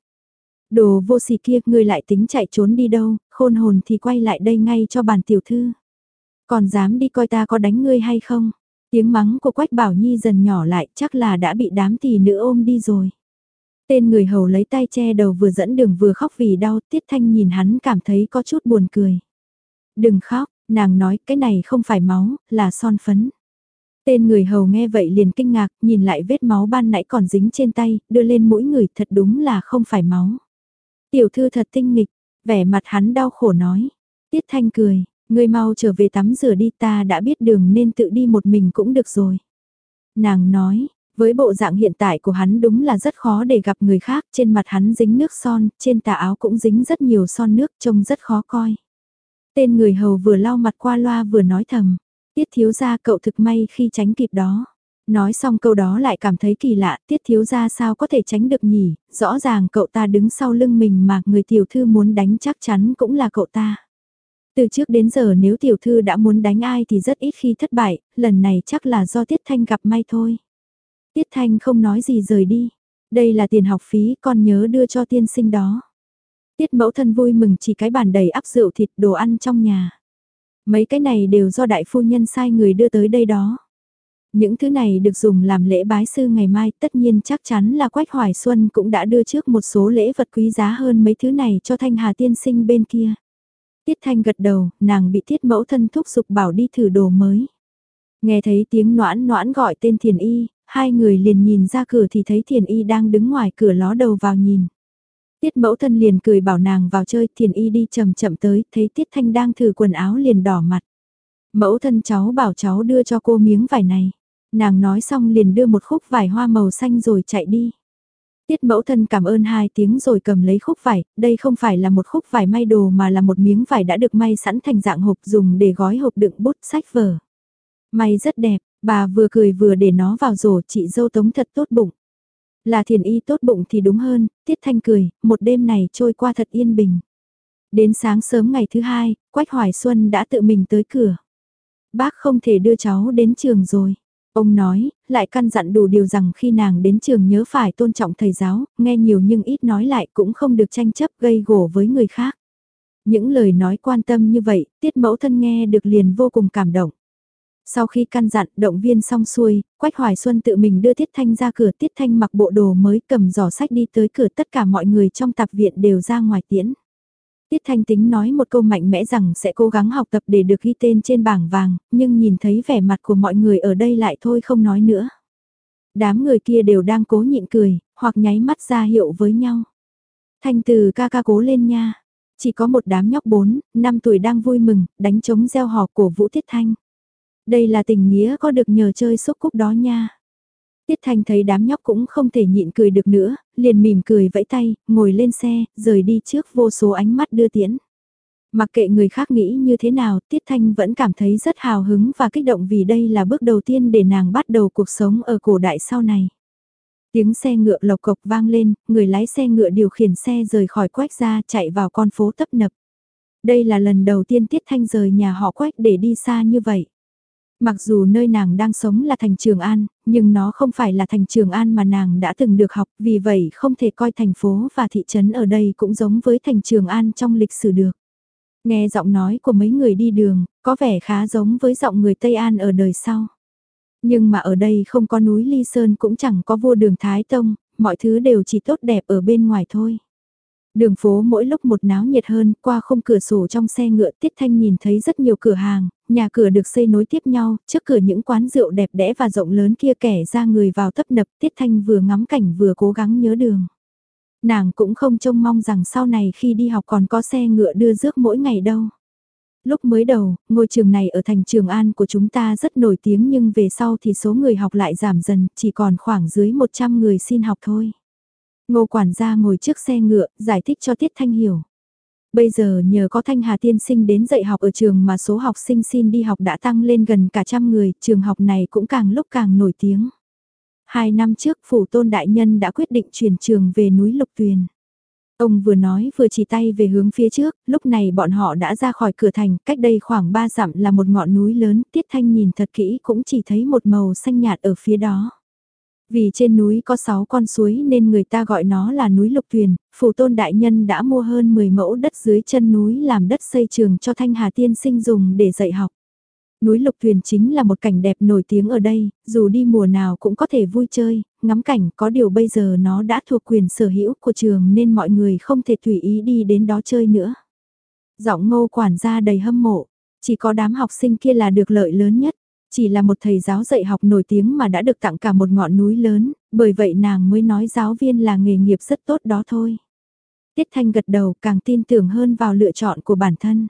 A: Đồ vô sỉ kia, ngươi lại tính chạy trốn đi đâu, khôn hồn thì quay lại đây ngay cho bản tiểu thư. Còn dám đi coi ta có đánh ngươi hay không? Tiếng mắng của Quách Bảo Nhi dần nhỏ lại, chắc là đã bị đám tỷ nữ ôm đi rồi. Tên người hầu lấy tay che đầu vừa dẫn đường vừa khóc vì đau, Tiết Thanh nhìn hắn cảm thấy có chút buồn cười. Đừng khóc, nàng nói cái này không phải máu, là son phấn. Tên người hầu nghe vậy liền kinh ngạc, nhìn lại vết máu ban nãy còn dính trên tay, đưa lên mũi người, thật đúng là không phải máu. Tiểu thư thật tinh nghịch, vẻ mặt hắn đau khổ nói. Tiết Thanh cười, ngươi mau trở về tắm rửa đi, ta đã biết đường nên tự đi một mình cũng được rồi. Nàng nói, với bộ dạng hiện tại của hắn đúng là rất khó để gặp người khác, trên mặt hắn dính nước son, trên tà áo cũng dính rất nhiều son nước, trông rất khó coi. Tên người hầu vừa lau mặt qua loa vừa nói thầm, Tiết thiếu gia cậu thực may khi tránh kịp đó. Nói xong câu đó lại cảm thấy kỳ lạ, Tiết thiếu gia sao có thể tránh được nhỉ, rõ ràng cậu ta đứng sau lưng mình mà người tiểu thư muốn đánh chắc chắn cũng là cậu ta. Từ trước đến giờ nếu tiểu thư đã muốn đánh ai thì rất ít khi thất bại, lần này chắc là do Tiết Thanh gặp may thôi. Tiết Thanh không nói gì rời đi, đây là tiền học phí con nhớ đưa cho tiên sinh đó. Tiết mẫu thân vui mừng chỉ cái bàn đầy ắp rượu thịt đồ ăn trong nhà. Mấy cái này đều do đại phu nhân sai người đưa tới đây đó. Những thứ này được dùng làm lễ bái sư ngày mai, tất nhiên chắc chắn là Quách Hoài Xuân cũng đã đưa trước một số lễ vật quý giá hơn mấy thứ này cho Thanh Hà tiên sinh bên kia. Tiết Thanh gật đầu, nàng bị Tiết mẫu thân thúc giục bảo đi thử đồ mới. Nghe thấy tiếng noãn noãn gọi tên Thiền Y, hai người liền nhìn ra cửa thì thấy Thiền Y đang đứng ngoài cửa ló đầu vào nhìn. Tiết mẫu thân liền cười bảo nàng vào chơi, Thiền Y đi chậm chậm tới, thấy Tiết Thanh đang thử quần áo liền đỏ mặt. Mẫu thân cháu bảo cháu đưa cho cô miếng vải này. Nàng nói xong liền đưa một khúc vải hoa màu xanh rồi chạy đi. Tiết mẫu thân cảm ơn hai tiếng rồi cầm lấy khúc vải, đây không phải là một khúc vải may đồ mà là một miếng vải đã được may sẵn thành dạng hộp dùng để gói hộp đựng bút sách vở. May rất đẹp, bà vừa cười vừa để nó vào rổ, chị dâu Tống thật tốt bụng. Là Thiền Y tốt bụng thì đúng hơn, Tiết Thanh cười, một đêm này trôi qua thật yên bình. Đến sáng sớm ngày thứ hai, Quách Hoài Xuân đã tự mình tới cửa. Bác không thể đưa cháu đến trường rồi. Ông nói, lại căn dặn đủ điều rằng khi nàng đến trường nhớ phải tôn trọng thầy giáo, nghe nhiều nhưng ít nói lại cũng không được tranh chấp gây gổ với người khác. Những lời nói quan tâm như vậy, Tiết mẫu thân nghe được liền vô cùng cảm động. Sau khi căn dặn động viên xong xuôi, Quách Hoài Xuân tự mình đưa Tiết Thanh ra cửa, Tiết Thanh mặc bộ đồ mới cầm giỏ sách đi tới cửa, tất cả mọi người trong tạp viện đều ra ngoài tiễn. Tiết Thanh tính nói một câu mạnh mẽ rằng sẽ cố gắng học tập để được ghi tên trên bảng vàng, nhưng nhìn thấy vẻ mặt của mọi người ở đây lại thôi không nói nữa. Đám người kia đều đang cố nhịn cười, hoặc nháy mắt ra hiệu với nhau. Thanh Từ ca ca cố lên nha. Chỉ có một đám nhóc bốn, năm tuổi đang vui mừng, đánh trống reo hò cổ vũ Tiết Thanh. Đây là tình nghĩa có được nhờ chơi xúc cúc đó nha. Tiết Thanh thấy đám nhóc cũng không thể nhịn cười được nữa, liền mỉm cười vẫy tay, ngồi lên xe, rời đi trước vô số ánh mắt đưa tiễn. Mặc kệ người khác nghĩ như thế nào, Tiết Thanh vẫn cảm thấy rất hào hứng và kích động vì đây là bước đầu tiên để nàng bắt đầu cuộc sống ở cổ đại sau này. Tiếng xe ngựa lộc cộc vang lên, người lái xe ngựa điều khiển xe rời khỏi Quách gia chạy vào con phố tấp nập. Đây là lần đầu tiên Tiết Thanh rời nhà họ Quách để đi xa như vậy. Mặc dù nơi nàng đang sống là thành Trường An, nhưng nó không phải là thành Trường An mà nàng đã từng được học, vì vậy không thể coi thành phố và thị trấn ở đây cũng giống với thành Trường An trong lịch sử được. Nghe giọng nói của mấy người đi đường, có vẻ khá giống với giọng người Tây An ở đời sau. Nhưng mà ở đây không có núi Ly Sơn cũng chẳng có vua đường Thái Tông, mọi thứ đều chỉ tốt đẹp ở bên ngoài thôi. Đường phố mỗi lúc một náo nhiệt hơn, qua khung cửa sổ trong xe ngựa Tiết Thanh nhìn thấy rất nhiều cửa hàng, nhà cửa được xây nối tiếp nhau, trước cửa những quán rượu đẹp đẽ và rộng lớn kia kẻ ra người vào tấp nập, Tiết Thanh vừa ngắm cảnh vừa cố gắng nhớ đường. Nàng cũng không trông mong rằng sau này khi đi học còn có xe ngựa đưa rước mỗi ngày đâu. Lúc mới đầu, ngôi trường này ở thành Trường An của chúng ta rất nổi tiếng nhưng về sau thì số người học lại giảm dần, chỉ còn khoảng dưới một trăm người xin học thôi. Ngô quản gia ngồi trước xe ngựa, giải thích cho Tiết Thanh hiểu. Bây giờ nhờ có Thanh Hà tiên sinh đến dạy học ở trường mà số học sinh xin đi học đã tăng lên gần cả trăm người, trường học này cũng càng lúc càng nổi tiếng. Hai năm trước Phủ Tôn Đại Nhân đã quyết định chuyển trường về núi Lục Tuyền. Ông vừa nói vừa chỉ tay về hướng phía trước, lúc này bọn họ đã ra khỏi cửa thành, cách đây khoảng ba dặm là một ngọn núi lớn, Tiết Thanh nhìn thật kỹ cũng chỉ thấy một màu xanh nhạt ở phía đó. Vì trên núi có sáu con suối nên người ta gọi nó là núi Lục Tuyền, Phủ Tôn Đại Nhân đã mua hơn mười mẫu đất dưới chân núi làm đất xây trường cho Thanh Hà tiên sinh dùng để dạy học. Núi Lục Tuyền chính là một cảnh đẹp nổi tiếng ở đây, dù đi mùa nào cũng có thể vui chơi, ngắm cảnh, có điều bây giờ nó đã thuộc quyền sở hữu của trường nên mọi người không thể tùy ý đi đến đó chơi nữa. Giọng Ngô quản gia đầy hâm mộ, chỉ có đám học sinh kia là được lợi lớn nhất, chỉ là một thầy giáo dạy học nổi tiếng mà đã được tặng cả một ngọn núi lớn, bởi vậy nàng mới nói giáo viên là nghề nghiệp rất tốt đó thôi. Tiết Thanh gật đầu càng tin tưởng hơn vào lựa chọn của bản thân.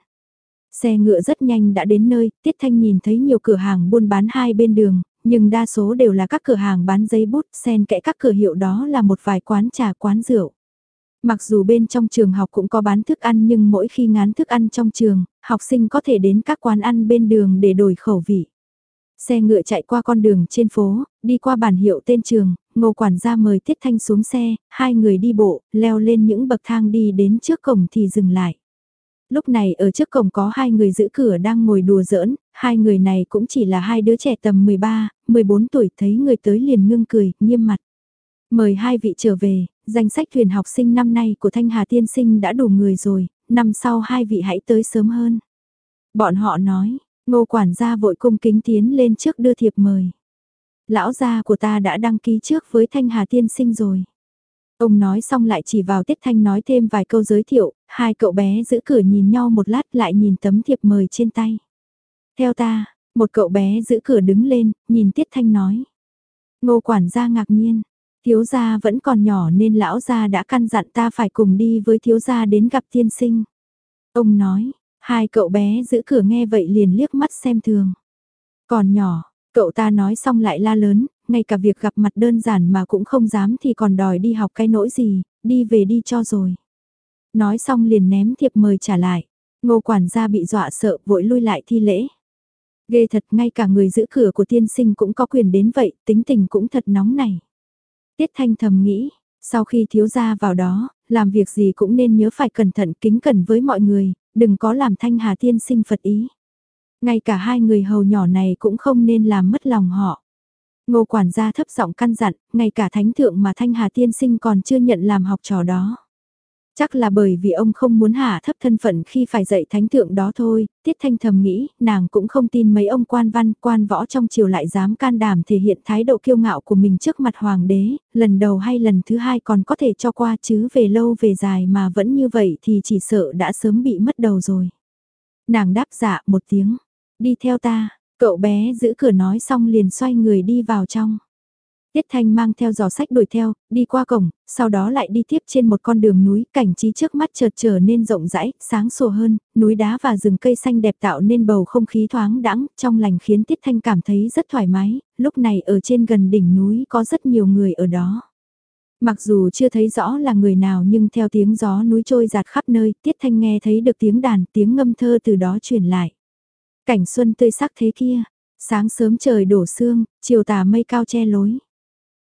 A: Xe ngựa rất nhanh đã đến nơi, Tiết Thanh nhìn thấy nhiều cửa hàng buôn bán hai bên đường, nhưng đa số đều là các cửa hàng bán giấy bút, xen kẽ các cửa hiệu đó là một vài quán trà quán rượu. Mặc dù bên trong trường học cũng có bán thức ăn nhưng mỗi khi ngán thức ăn trong trường, học sinh có thể đến các quán ăn bên đường để đổi khẩu vị. Xe ngựa chạy qua con đường trên phố, đi qua bản hiệu tên trường, Ngô quản gia mời Tiết Thanh xuống xe, hai người đi bộ, leo lên những bậc thang đi đến trước cổng thì dừng lại. Lúc này ở trước cổng có hai người giữ cửa đang ngồi đùa giỡn, hai người này cũng chỉ là hai đứa trẻ tầm mười ba, mười bốn tuổi, thấy người tới liền ngưng cười, nghiêm mặt. Mời hai vị trở về, danh sách thuyền học sinh năm nay của Thanh Hà tiên sinh đã đủ người rồi, năm sau hai vị hãy tới sớm hơn. Bọn họ nói, Ngô quản gia vội cung kính tiến lên trước đưa thiệp mời. Lão gia của ta đã đăng ký trước với Thanh Hà tiên sinh rồi. Ông nói xong lại chỉ vào Tiết Thanh nói thêm vài câu giới thiệu, hai cậu bé giữ cửa nhìn nhau một lát lại nhìn tấm thiệp mời trên tay. Theo ta, một cậu bé giữ cửa đứng lên, nhìn Tiết Thanh nói. Ngô quản gia ngạc nhiên, thiếu gia vẫn còn nhỏ nên lão gia đã căn dặn ta phải cùng đi với thiếu gia đến gặp tiên sinh. Ông nói, hai cậu bé giữ cửa nghe vậy liền liếc mắt xem thường. Còn nhỏ, cậu ta nói xong lại la lớn, ngay cả việc gặp mặt đơn giản mà cũng không dám thì còn đòi đi học cái nỗi gì, đi về đi cho rồi. Nói xong liền ném thiệp mời trả lại. Ngô quản gia bị dọa sợ vội lui lại thi lễ. Ghê thật, ngay cả người giữ cửa của tiên sinh cũng có quyền đến vậy, tính tình cũng thật nóng này. Tiết Thanh thầm nghĩ, sau khi thiếu gia vào đó, làm việc gì cũng nên nhớ phải cẩn thận kính cẩn với mọi người, đừng có làm Thanh Hà tiên sinh phật ý. Ngay cả hai người hầu nhỏ này cũng không nên làm mất lòng họ. Ngô quản gia thấp giọng căn dặn, ngay cả thánh thượng mà Thanh Hà tiên sinh còn chưa nhận làm học trò đó. Chắc là bởi vì ông không muốn hạ thấp thân phận khi phải dạy thánh thượng đó thôi, Tiết Thanh thầm nghĩ, nàng cũng không tin mấy ông quan văn, quan võ trong triều lại dám can đảm thể hiện thái độ kiêu ngạo của mình trước mặt hoàng đế, lần đầu hay lần thứ hai còn có thể cho qua chứ về lâu về dài mà vẫn như vậy thì chỉ sợ đã sớm bị mất đầu rồi. Nàng đáp dạ một tiếng, đi theo ta, cậu bé giữ cửa nói xong liền xoay người đi vào trong. Tiết Thanh mang theo giỏ sách đuổi theo, đi qua cổng, sau đó lại đi tiếp trên một con đường núi, cảnh trí trước mắt chợt trở nên rộng rãi, sáng sủa hơn, núi đá và rừng cây xanh đẹp tạo nên bầu không khí thoáng đãng, trong lành khiến Tiết Thanh cảm thấy rất thoải mái, lúc này ở trên gần đỉnh núi có rất nhiều người ở đó. Mặc dù chưa thấy rõ là người nào nhưng theo tiếng gió núi trôi dạt khắp nơi, Tiết Thanh nghe thấy được tiếng đàn, tiếng ngâm thơ từ đó truyền lại. Cảnh xuân tươi sắc thế kia, sáng sớm trời đổ sương, chiều tà mây cao che lối.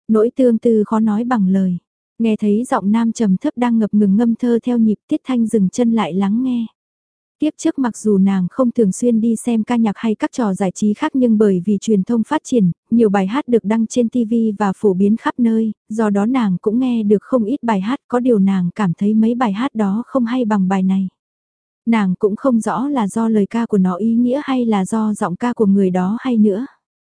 A: Nỗi tương tư khó nói bằng lời. Nghe thấy giọng nam trầm thấp đang ngập ngừng ngâm thơ theo nhịp, Tiết Thanh dừng chân lại lắng nghe. Tiếp trước mặc dù nàng không thường xuyên đi xem ca nhạc hay các trò giải trí khác nhưng bởi vì truyền thông phát triển, nhiều bài hát được đăng trên ti vi và phổ biến khắp nơi, do đó nàng cũng nghe được không ít bài hát, có điều nàng cảm thấy mấy bài hát đó không hay bằng bài này. Nàng cũng không rõ là do lời ca của nó ý nghĩa hay là do giọng ca của người đó hay nữa.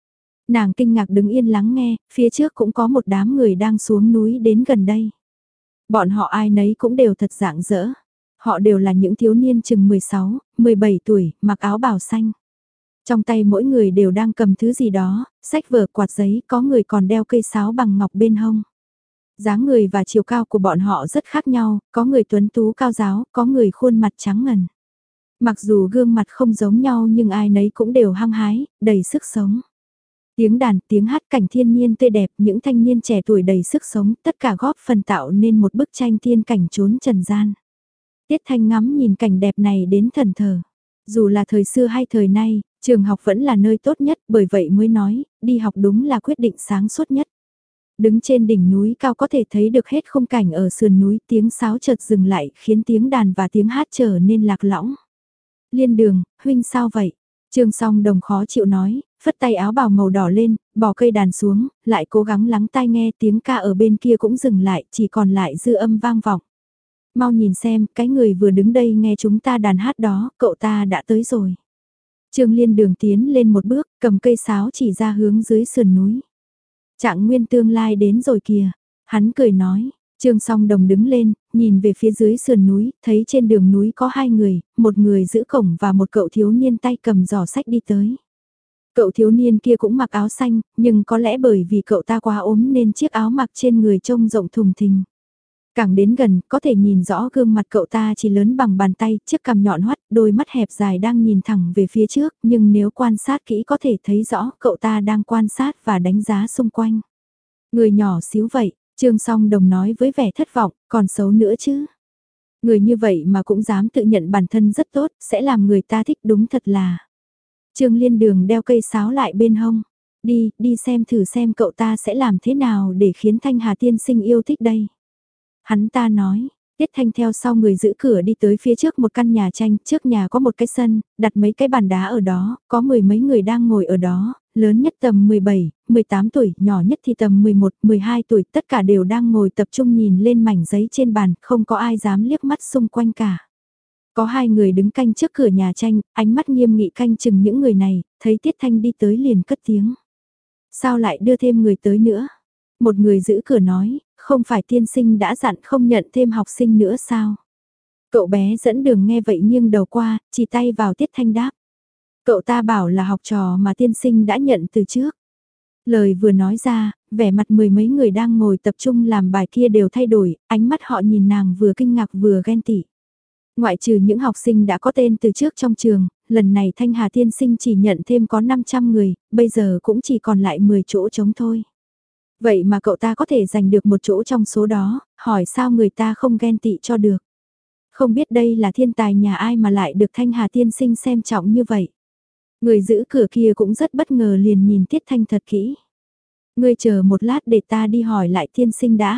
A: Nàng kinh ngạc đứng yên lắng nghe, phía trước cũng có một đám người đang xuống núi đến gần đây. Bọn họ ai nấy cũng đều thật rạng rỡ. Họ đều là những thiếu niên chừng mười sáu, mười bảy tuổi, mặc áo bào xanh. Trong tay mỗi người đều đang cầm thứ gì đó, sách vở quạt giấy, có người còn đeo cây sáo bằng ngọc bên hông. Dáng người và chiều cao của bọn họ rất khác nhau, có người tuấn tú cao giáo, có người khuôn mặt trắng ngần. Mặc dù gương mặt không giống nhau nhưng ai nấy cũng đều hăng hái, đầy sức sống. Tiếng đàn, tiếng hát, cảnh thiên nhiên tươi đẹp, những thanh niên trẻ tuổi đầy sức sống, tất cả góp phần tạo nên một bức tranh thiên cảnh trốn trần gian. Tiết Thanh ngắm nhìn cảnh đẹp này đến thần thờ. Dù là thời xưa hay thời nay, trường học vẫn là nơi tốt nhất, bởi vậy mới nói, đi học đúng là quyết định sáng suốt nhất. Đứng trên đỉnh núi cao có thể thấy được hết khung cảnh ở sườn núi, tiếng sáo chợt dừng lại, khiến tiếng đàn và tiếng hát trở nên lạc lõng. Liên Đường, huynh sao vậy? Trương Song Đồng khó chịu nói, phất tay áo bào màu đỏ lên, bỏ cây đàn xuống, lại cố gắng lắng tai nghe tiếng ca ở bên kia cũng dừng lại, chỉ còn lại dư âm vang vọng. Mau nhìn xem, cái người vừa đứng đây nghe chúng ta đàn hát đó, cậu ta đã tới rồi. Trương Liên Đường tiến lên một bước, cầm cây sáo chỉ ra hướng dưới sườn núi. Trạng Nguyên tương lai đến rồi kìa. Hắn cười nói, Trương Song Đồng đứng lên, nhìn về phía dưới sườn núi, thấy trên đường núi có hai người, một người giữ cổng và một cậu thiếu niên tay cầm giỏ sách đi tới. Cậu thiếu niên kia cũng mặc áo xanh, nhưng có lẽ bởi vì cậu ta quá ốm nên chiếc áo mặc trên người trông rộng thùng thình. Càng đến gần, có thể nhìn rõ gương mặt cậu ta chỉ lớn bằng bàn tay, chiếc cằm nhọn hoắt, đôi mắt hẹp dài đang nhìn thẳng về phía trước, nhưng nếu quan sát kỹ có thể thấy rõ cậu ta đang quan sát và đánh giá xung quanh. Người nhỏ xíu vậy, Trương Song Đồng nói với vẻ thất vọng, còn xấu nữa chứ. Người như vậy mà cũng dám tự nhận bản thân rất tốt, sẽ làm người ta thích đúng thật là. Trương Liên Đường đeo cây sáo lại bên hông. Đi, đi xem thử xem cậu ta sẽ làm thế nào để khiến Thanh Hà tiên sinh yêu thích đây. Hắn ta nói, Tiết Thanh theo sau người giữ cửa đi tới phía trước một căn nhà tranh, trước nhà có một cái sân, đặt mấy cái bàn đá ở đó, có mười mấy người đang ngồi ở đó, lớn nhất tầm mười bảy, mười tám tuổi, nhỏ nhất thì tầm mười một, mười hai tuổi, tất cả đều đang ngồi tập trung nhìn lên mảnh giấy trên bàn, không có ai dám liếc mắt xung quanh cả. Có hai người đứng canh trước cửa nhà tranh, ánh mắt nghiêm nghị canh chừng những người này, thấy Tiết Thanh đi tới liền cất tiếng. Sao lại đưa thêm người tới nữa? Một người giữ cửa nói, không phải tiên sinh đã dặn không nhận thêm học sinh nữa sao? Cậu bé dẫn đường nghe vậy nghiêng đầu qua, chỉ tay vào Tiết Thanh đáp. Cậu ta bảo là học trò mà tiên sinh đã nhận từ trước. Lời vừa nói ra, vẻ mặt mười mấy người đang ngồi tập trung làm bài kia đều thay đổi, ánh mắt họ nhìn nàng vừa kinh ngạc vừa ghen tị. Ngoại trừ những học sinh đã có tên từ trước trong trường, lần này Thanh Hà tiên sinh chỉ nhận thêm có năm trăm người, bây giờ cũng chỉ còn lại mười chỗ trống thôi. Vậy mà cậu ta có thể giành được một chỗ trong số đó, hỏi sao người ta không ghen tị cho được. Không biết đây là thiên tài nhà ai mà lại được Thanh Hà tiên sinh xem trọng như vậy. Người giữ cửa kia cũng rất bất ngờ liền nhìn Tiết Thanh thật kỹ. Ngươi chờ một lát để ta đi hỏi lại tiên sinh đã.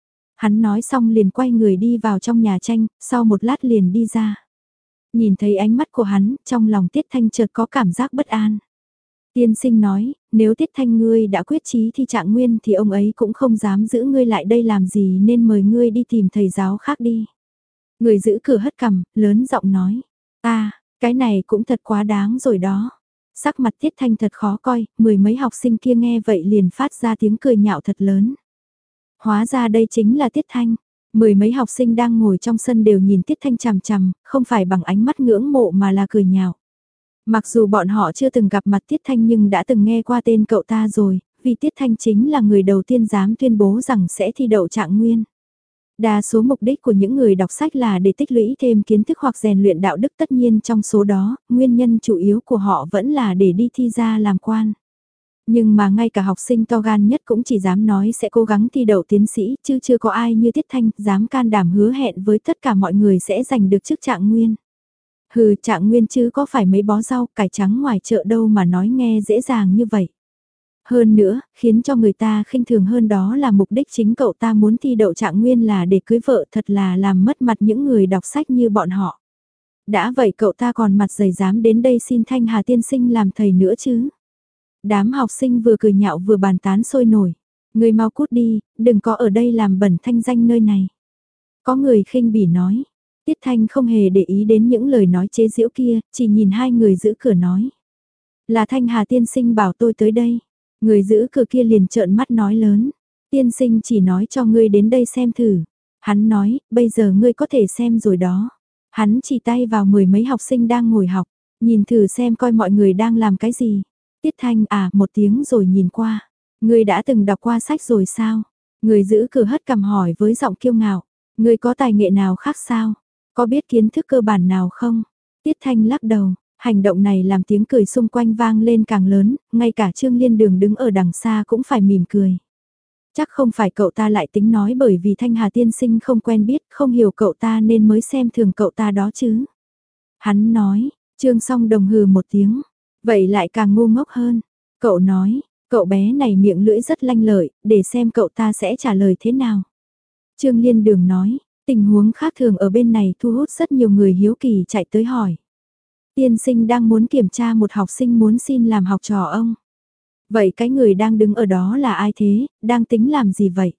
A: Hắn nói xong liền quay người đi vào trong nhà tranh, sau một lát liền đi ra. Nhìn thấy ánh mắt của hắn, trong lòng Tiết Thanh chợt có cảm giác bất an. Tiên sinh nói, nếu Tiết Thanh ngươi đã quyết chí thi trạng nguyên thì ông ấy cũng không dám giữ ngươi lại đây làm gì nên mời ngươi đi tìm thầy giáo khác đi. Người giữ cửa hất cằm, lớn giọng nói. À, cái này cũng thật quá đáng rồi đó. Sắc mặt Tiết Thanh thật khó coi, mười mấy học sinh kia nghe vậy liền phát ra tiếng cười nhạo thật lớn. Hóa ra đây chính là Tiết Thanh. Mười mấy học sinh đang ngồi trong sân đều nhìn Tiết Thanh chằm chằm, không phải bằng ánh mắt ngưỡng mộ mà là cười nhạo. Mặc dù bọn họ chưa từng gặp mặt Tiết Thanh nhưng đã từng nghe qua tên cậu ta rồi, vì Tiết Thanh chính là người đầu tiên dám tuyên bố rằng sẽ thi đậu trạng nguyên. Đa số mục đích của những người đọc sách là để tích lũy thêm kiến thức hoặc rèn luyện đạo đức, tất nhiên trong số đó, nguyên nhân chủ yếu của họ vẫn là để đi thi ra làm quan. Nhưng mà ngay cả học sinh to gan nhất cũng chỉ dám nói sẽ cố gắng thi đậu tiến sĩ, chứ chưa có ai như Tiết Thanh dám can đảm hứa hẹn với tất cả mọi người sẽ giành được chức trạng nguyên. Hừ, trạng nguyên chứ có phải mấy bó rau cải trắng ngoài chợ đâu mà nói nghe dễ dàng như vậy. Hơn nữa, khiến cho người ta khinh thường hơn đó là mục đích chính cậu ta muốn thi đậu trạng nguyên là để cưới vợ, thật là làm mất mặt những người đọc sách như bọn họ. Đã vậy cậu ta còn mặt dày dám đến đây xin Thanh Hà tiên sinh làm thầy nữa chứ. Đám học sinh vừa cười nhạo vừa bàn tán sôi nổi. Người mau cút đi, đừng có ở đây làm bẩn thanh danh nơi này. Có người khinh bỉ nói. Tiết Thanh không hề để ý đến những lời nói chế giễu kia, chỉ nhìn hai người giữ cửa nói. Là Thanh Hà tiên sinh bảo tôi tới đây. Người giữ cửa kia liền trợn mắt nói lớn. Tiên sinh chỉ nói cho ngươi đến đây xem thử. Hắn nói, bây giờ ngươi có thể xem rồi đó. Hắn chỉ tay vào mười mấy học sinh đang ngồi học. Nhìn thử xem coi mọi người đang làm cái gì. Tiết Thanh à một tiếng rồi nhìn qua. Ngươi đã từng đọc qua sách rồi sao? Người giữ cửa hất cằm hỏi với giọng kiêu ngạo. Ngươi có tài nghệ nào khác sao? Có biết kiến thức cơ bản nào không? Tiết Thanh lắc đầu. Hành động này làm tiếng cười xung quanh vang lên càng lớn, ngay cả Trương Liên Đường đứng ở đằng xa cũng phải mỉm cười. Chắc không phải cậu ta lại tính nói bởi vì Thanh Hà tiên sinh không quen biết, không hiểu cậu ta nên mới xem thường cậu ta đó chứ. Hắn nói, Trương Song Đồng hừ một tiếng, vậy lại càng ngu ngốc hơn. Cậu nói, cậu bé này miệng lưỡi rất lanh lợi, để xem cậu ta sẽ trả lời thế nào. Trương Liên Đường nói, tình huống khác thường ở bên này thu hút rất nhiều người hiếu kỳ chạy tới hỏi. Tiên sinh đang muốn kiểm tra một học sinh muốn xin làm học trò ông. Vậy cái người đang đứng ở đó là ai thế, đang tính làm gì vậy?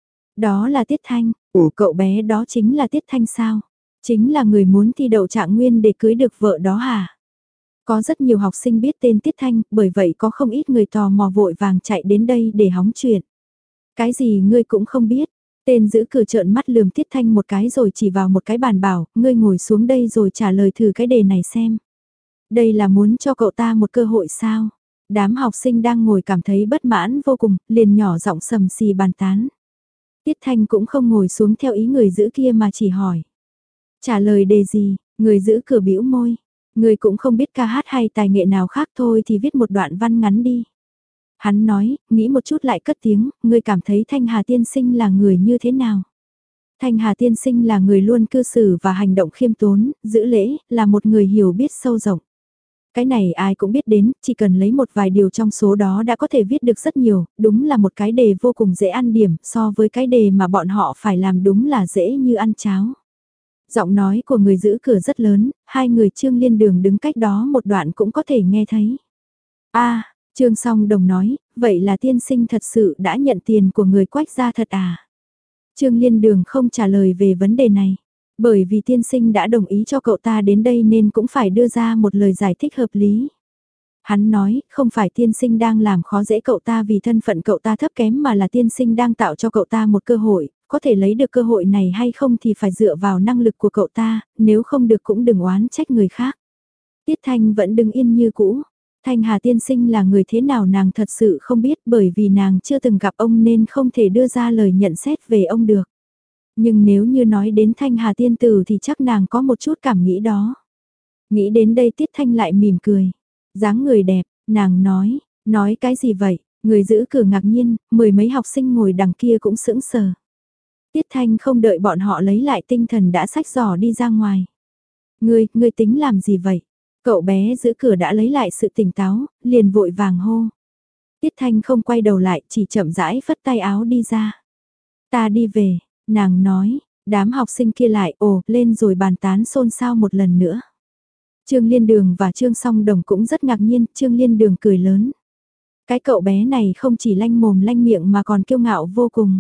A: Đó là Tiết Thanh, ủa cậu bé đó chính là Tiết Thanh sao? Chính là người muốn thi đậu trạng nguyên để cưới được vợ đó hả? Có rất nhiều học sinh biết tên Tiết Thanh, bởi vậy có không ít người tò mò vội vàng chạy đến đây để hóng chuyện. Cái gì ngươi cũng không biết, tên giữ cửa trợn mắt lườm Tiết Thanh một cái rồi chỉ vào một cái bàn bảo, ngươi ngồi xuống đây rồi trả lời thử cái đề này xem. Đây là muốn cho cậu ta một cơ hội sao? Đám học sinh đang ngồi cảm thấy bất mãn vô cùng, liền nhỏ giọng sầm xì bàn tán. Tiết Thanh cũng không ngồi xuống theo ý người giữ kia mà chỉ hỏi. Trả lời đề gì, người giữ cửa bĩu môi. Người cũng không biết ca hát hay tài nghệ nào khác thôi thì viết một đoạn văn ngắn đi. Hắn nói, nghĩ một chút lại cất tiếng, ngươi cảm thấy Thanh Hà tiên sinh là người như thế nào? Thanh Hà tiên sinh là người luôn cư xử và hành động khiêm tốn, giữ lễ, là một người hiểu biết sâu rộng. Cái này ai cũng biết đến, chỉ cần lấy một vài điều trong số đó đã có thể viết được rất nhiều, đúng là một cái đề vô cùng dễ ăn điểm so với cái đề mà bọn họ phải làm đúng là dễ như ăn cháo. Giọng nói của người giữ cửa rất lớn, hai người Trương Liên Đường đứng cách đó một đoạn cũng có thể nghe thấy. A, Trương Song Đồng nói, vậy là tiên sinh thật sự đã nhận tiền của người Quách gia thật à? Trương Liên Đường không trả lời về vấn đề này. Bởi vì tiên sinh đã đồng ý cho cậu ta đến đây nên cũng phải đưa ra một lời giải thích hợp lý. Hắn nói, không phải tiên sinh đang làm khó dễ cậu ta vì thân phận cậu ta thấp kém mà là tiên sinh đang tạo cho cậu ta một cơ hội, có thể lấy được cơ hội này hay không thì phải dựa vào năng lực của cậu ta, nếu không được cũng đừng oán trách người khác. Tiết Thanh vẫn đứng yên như cũ. Thanh Hà tiên sinh là người thế nào nàng thật sự không biết bởi vì nàng chưa từng gặp ông nên không thể đưa ra lời nhận xét về ông được. Nhưng nếu như nói đến Thanh Hà tiên tử thì chắc nàng có một chút cảm nghĩ đó. Nghĩ đến đây Tiết Thanh lại mỉm cười. Dáng người đẹp, nàng nói, nói cái gì vậy? Người giữ cửa ngạc nhiên, mười mấy học sinh ngồi đằng kia cũng sững sờ. Tiết Thanh không đợi bọn họ lấy lại tinh thần đã xách giỏ đi ra ngoài. Ngươi, ngươi tính làm gì vậy? Cậu bé giữ cửa đã lấy lại sự tỉnh táo, liền vội vàng hô. Tiết Thanh không quay đầu lại, chỉ chậm rãi phất tay áo đi ra. Ta đi về. Nàng nói, đám học sinh kia lại ồ lên rồi bàn tán xôn xao một lần nữa. Trương Liên Đường và Trương Song Đồng cũng rất ngạc nhiên, Trương Liên Đường cười lớn. Cái cậu bé này không chỉ lanh mồm lanh miệng mà còn kiêu ngạo vô cùng.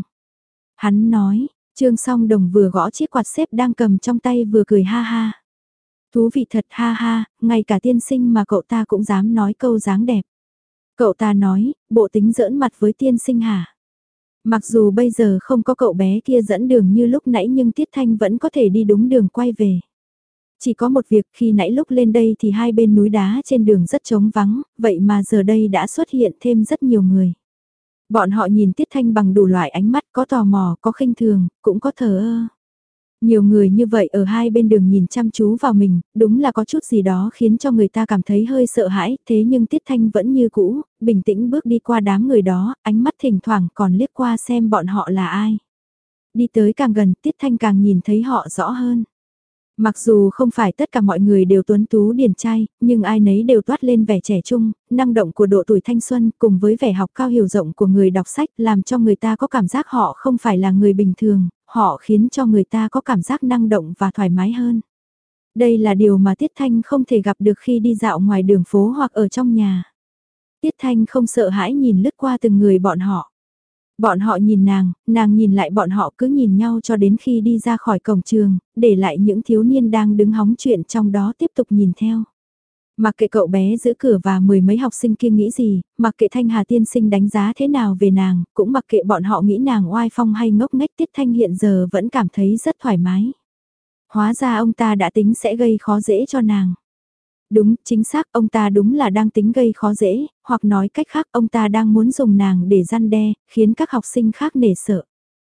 A: Hắn nói, Trương Song Đồng vừa gõ chiếc quạt xếp đang cầm trong tay vừa cười ha ha. Thú vị thật ha ha, ngay cả tiên sinh mà cậu ta cũng dám nói câu dáng đẹp. Cậu ta nói, bộ tính giỡn mặt với tiên sinh hả? Mặc dù bây giờ không có cậu bé kia dẫn đường như lúc nãy nhưng Tiết Thanh vẫn có thể đi đúng đường quay về. Chỉ có một việc khi nãy lúc lên đây thì hai bên núi đá trên đường rất trống vắng, vậy mà giờ đây đã xuất hiện thêm rất nhiều người. Bọn họ nhìn Tiết Thanh bằng đủ loại ánh mắt có tò mò, có khinh thường, cũng có thờ ơ. Nhiều người như vậy ở hai bên đường nhìn chăm chú vào mình, đúng là có chút gì đó khiến cho người ta cảm thấy hơi sợ hãi, thế nhưng Tiết Thanh vẫn như cũ, bình tĩnh bước đi qua đám người đó, ánh mắt thỉnh thoảng còn liếc qua xem bọn họ là ai. Đi tới càng gần, Tiết Thanh càng nhìn thấy họ rõ hơn. Mặc dù không phải tất cả mọi người đều tuấn tú điển trai, nhưng ai nấy đều toát lên vẻ trẻ trung, năng động của độ tuổi thanh xuân cùng với vẻ học cao hiểu rộng của người đọc sách làm cho người ta có cảm giác họ không phải là người bình thường, họ khiến cho người ta có cảm giác năng động và thoải mái hơn. Đây là điều mà Tiết Thanh không thể gặp được khi đi dạo ngoài đường phố hoặc ở trong nhà. Tiết Thanh không sợ hãi nhìn lướt qua từng người bọn họ. Bọn họ nhìn nàng, nàng nhìn lại bọn họ cứ nhìn nhau cho đến khi đi ra khỏi cổng trường, để lại những thiếu niên đang đứng hóng chuyện trong đó tiếp tục nhìn theo. Mặc kệ cậu bé giữ cửa và mười mấy học sinh kia nghĩ gì, mặc kệ Thanh Hà tiên sinh đánh giá thế nào về nàng, cũng mặc kệ bọn họ nghĩ nàng oai phong hay ngốc nghếch, Tiết Thanh hiện giờ vẫn cảm thấy rất thoải mái. Hóa ra ông ta đã tính sẽ gây khó dễ cho nàng. Đúng, chính xác, ông ta đúng là đang tính gây khó dễ, hoặc nói cách khác ông ta đang muốn dùng nàng để răn đe, khiến các học sinh khác nể sợ.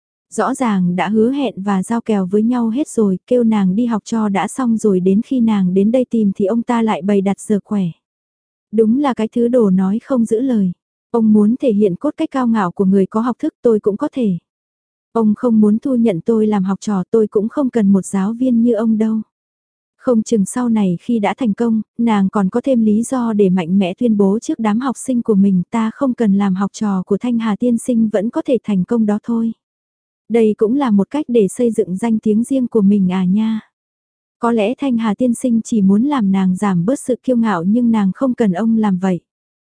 A: Rõ ràng đã hứa hẹn và giao kèo với nhau hết rồi, kêu nàng đi học cho đã xong rồi đến khi nàng đến đây tìm thì ông ta lại bày đặt giờ khỏe. Đúng là cái thứ đồ nói không giữ lời. Ông muốn thể hiện cốt cách cao ngạo của người có học thức tôi cũng có thể. Ông không muốn thu nhận tôi làm học trò tôi cũng không cần một giáo viên như ông đâu. Không chừng sau này khi đã thành công, nàng còn có thêm lý do để mạnh mẽ tuyên bố trước đám học sinh của mình ta không cần làm học trò của Thanh Hà tiên sinh vẫn có thể thành công đó thôi. Đây cũng là một cách để xây dựng danh tiếng riêng của mình à nha. Có lẽ Thanh Hà tiên sinh chỉ muốn làm nàng giảm bớt sự kiêu ngạo nhưng nàng không cần ông làm vậy.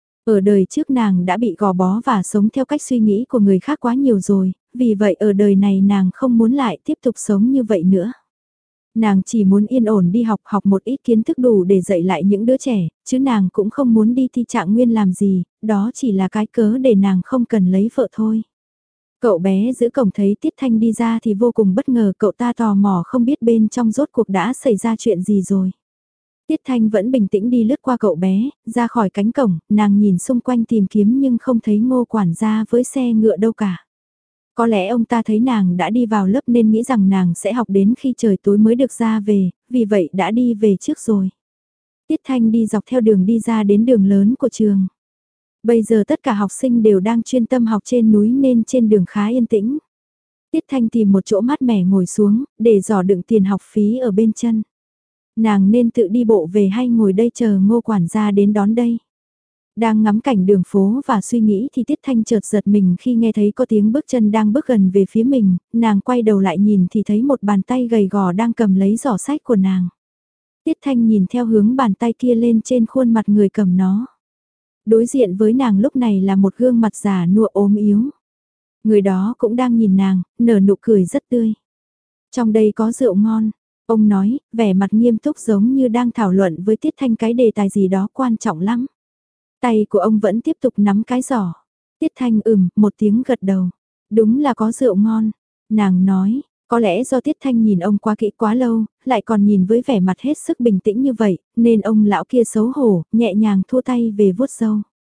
A: Ở đời trước nàng đã bị gò bó và sống theo cách suy nghĩ của người khác quá nhiều rồi, vì vậy ở đời này nàng không muốn lại tiếp tục sống như vậy nữa. Nàng chỉ muốn yên ổn đi học học một ít kiến thức đủ để dạy lại những đứa trẻ, chứ nàng cũng không muốn đi thi trạng nguyên làm gì, đó chỉ là cái cớ để nàng không cần lấy vợ thôi. Cậu bé giữ cổng thấy Tiết Thanh đi ra thì vô cùng bất ngờ, cậu ta tò mò không biết bên trong rốt cuộc đã xảy ra chuyện gì rồi. Tiết Thanh vẫn bình tĩnh đi lướt qua cậu bé, ra khỏi cánh cổng, nàng nhìn xung quanh tìm kiếm nhưng không thấy Ngô quản gia với xe ngựa đâu cả. Có lẽ ông ta thấy nàng đã đi vào lớp nên nghĩ rằng nàng sẽ học đến khi trời tối mới được ra về, vì vậy đã đi về trước rồi. Tiết Thanh đi dọc theo đường đi ra đến đường lớn của trường. Bây giờ tất cả học sinh đều đang chuyên tâm học trên núi nên trên đường khá yên tĩnh. Tiết Thanh tìm một chỗ mát mẻ ngồi xuống, để giỏ đựng tiền học phí ở bên chân. Nàng nên tự đi bộ về hay ngồi đây chờ Ngô quản gia đến đón đây? Đang ngắm cảnh đường phố và suy nghĩ thì Tiết Thanh chợt giật mình khi nghe thấy có tiếng bước chân đang bước gần về phía mình, nàng quay đầu lại nhìn thì thấy một bàn tay gầy gò đang cầm lấy giỏ sách của nàng. Tiết Thanh nhìn theo hướng bàn tay kia lên trên khuôn mặt người cầm nó. Đối diện với nàng lúc này là một gương mặt già nua ốm yếu. Người đó cũng đang nhìn nàng, nở nụ cười rất tươi. Trong đây có rượu ngon, ông nói, vẻ mặt nghiêm túc giống như đang thảo luận với Tiết Thanh cái đề tài gì đó quan trọng lắm. Tay của ông vẫn tiếp tục nắm cái giỏ. Tiết Thanh ừm, một tiếng gật đầu. Đúng là có rượu ngon. Nàng nói, có lẽ do Tiết Thanh nhìn ông quá kỹ quá lâu, lại còn nhìn với vẻ mặt hết sức bình tĩnh như vậy, nên ông lão kia xấu hổ, nhẹ nhàng thua tay về vuốt râu.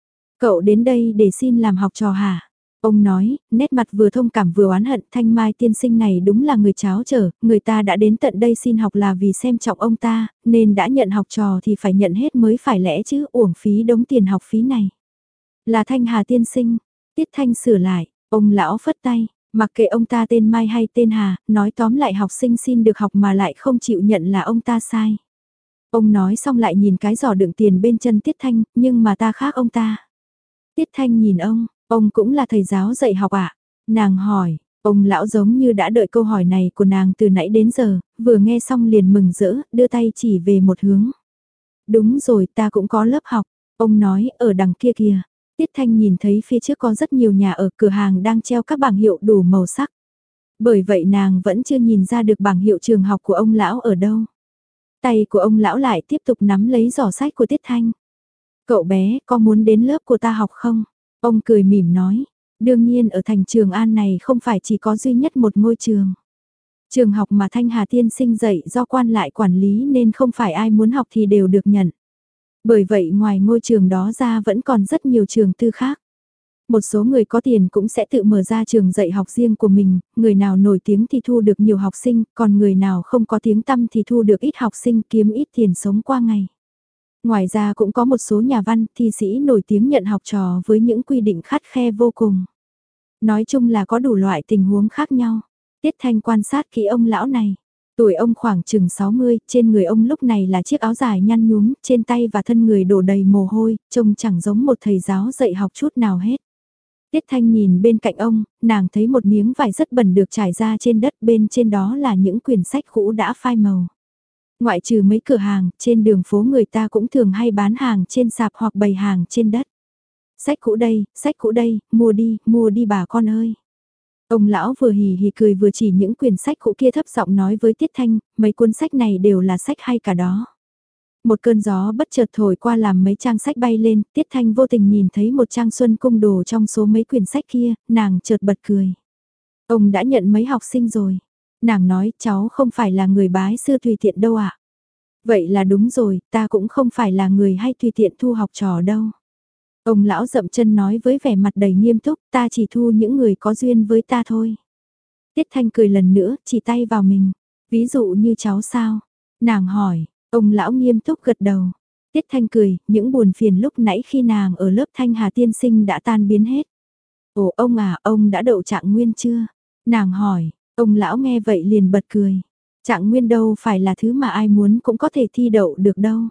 A: Cậu đến đây để xin làm học trò hả? Ông nói, nét mặt vừa thông cảm vừa oán hận, Thanh Mai tiên sinh này đúng là người cháo trở, người ta đã đến tận đây xin học là vì xem trọng ông ta, nên đã nhận học trò thì phải nhận hết mới phải lẽ chứ, uổng phí đống tiền học phí này. Là Thanh Hà tiên sinh, Tiết Thanh sửa lại, ông lão phất tay, mặc kệ ông ta tên Mai hay tên Hà, nói tóm lại học sinh xin được học mà lại không chịu nhận là ông ta sai. Ông nói xong lại nhìn cái giỏ đựng tiền bên chân Tiết Thanh, nhưng mà ta khác ông ta. Tiết Thanh nhìn ông, ông cũng là thầy giáo dạy học ạ? À? Nàng hỏi, ông lão giống như đã đợi câu hỏi này của nàng từ nãy đến giờ, vừa nghe xong liền mừng rỡ, đưa tay chỉ về một hướng. Đúng rồi, ta cũng có lớp học, ông nói, ở đằng kia kìa. Tiết Thanh nhìn thấy phía trước có rất nhiều nhà ở, cửa hàng đang treo các bảng hiệu đủ màu sắc. Bởi vậy nàng vẫn chưa nhìn ra được bảng hiệu trường học của ông lão ở đâu. Tay của ông lão lại tiếp tục nắm lấy giỏ sách của Tiết Thanh. Cậu bé, có muốn đến lớp của ta học không? Ông cười mỉm nói, đương nhiên ở thành Trường An này không phải chỉ có duy nhất một ngôi trường. Trường học mà Thanh Hà tiên sinh dạy do quan lại quản lý nên không phải ai muốn học thì đều được nhận. Bởi vậy ngoài ngôi trường đó ra vẫn còn rất nhiều trường tư khác. Một số người có tiền cũng sẽ tự mở ra trường dạy học riêng của mình, người nào nổi tiếng thì thu được nhiều học sinh, còn người nào không có tiếng tăm thì thu được ít học sinh kiếm ít tiền sống qua ngày. Ngoài ra cũng có một số nhà văn, thi sĩ nổi tiếng nhận học trò với những quy định khắt khe vô cùng. Nói chung là có đủ loại tình huống khác nhau. Tiết Thanh quan sát kỹ ông lão này. Tuổi ông khoảng chừng sáu mươi, trên người ông lúc này là chiếc áo dài nhăn nhúm, trên tay và thân người đổ đầy mồ hôi, trông chẳng giống một thầy giáo dạy học chút nào hết. Tiết Thanh nhìn bên cạnh ông, nàng thấy một miếng vải rất bẩn được trải ra trên đất, bên trên đó là những quyển sách cũ đã phai màu. Ngoại trừ mấy cửa hàng, trên đường phố người ta cũng thường hay bán hàng trên sạp hoặc bày hàng trên đất. Sách cũ đây, sách cũ đây, mua đi, mua đi bà con ơi. Ông lão vừa hì hì cười vừa chỉ những quyển sách cũ kia thấp giọng nói với Tiết Thanh, mấy cuốn sách này đều là sách hay cả đó. Một cơn gió bất chợt thổi qua làm mấy trang sách bay lên, Tiết Thanh vô tình nhìn thấy một trang Xuân Cung Đồ trong số mấy quyển sách kia, nàng chợt bật cười. Ông đã nhận mấy học sinh rồi. Nàng nói cháu không phải là người bái sư tùy tiện đâu ạ. Vậy là đúng rồi, ta cũng không phải là người hay tùy tiện thu học trò đâu. Ông lão dậm chân nói với vẻ mặt đầy nghiêm túc, ta chỉ thu những người có duyên với ta thôi. Tiết Thanh cười lần nữa, chỉ tay vào mình. Ví dụ như cháu sao? Nàng hỏi, ông lão nghiêm túc gật đầu. Tiết Thanh cười, những buồn phiền lúc nãy khi nàng ở lớp Thanh Hà tiên sinh đã tan biến hết. Ồ ông à, ông đã đậu trạng nguyên chưa? Nàng hỏi, ông lão nghe vậy liền bật cười. Trạng nguyên đâu phải là thứ mà ai muốn cũng có thể thi đậu được đâu.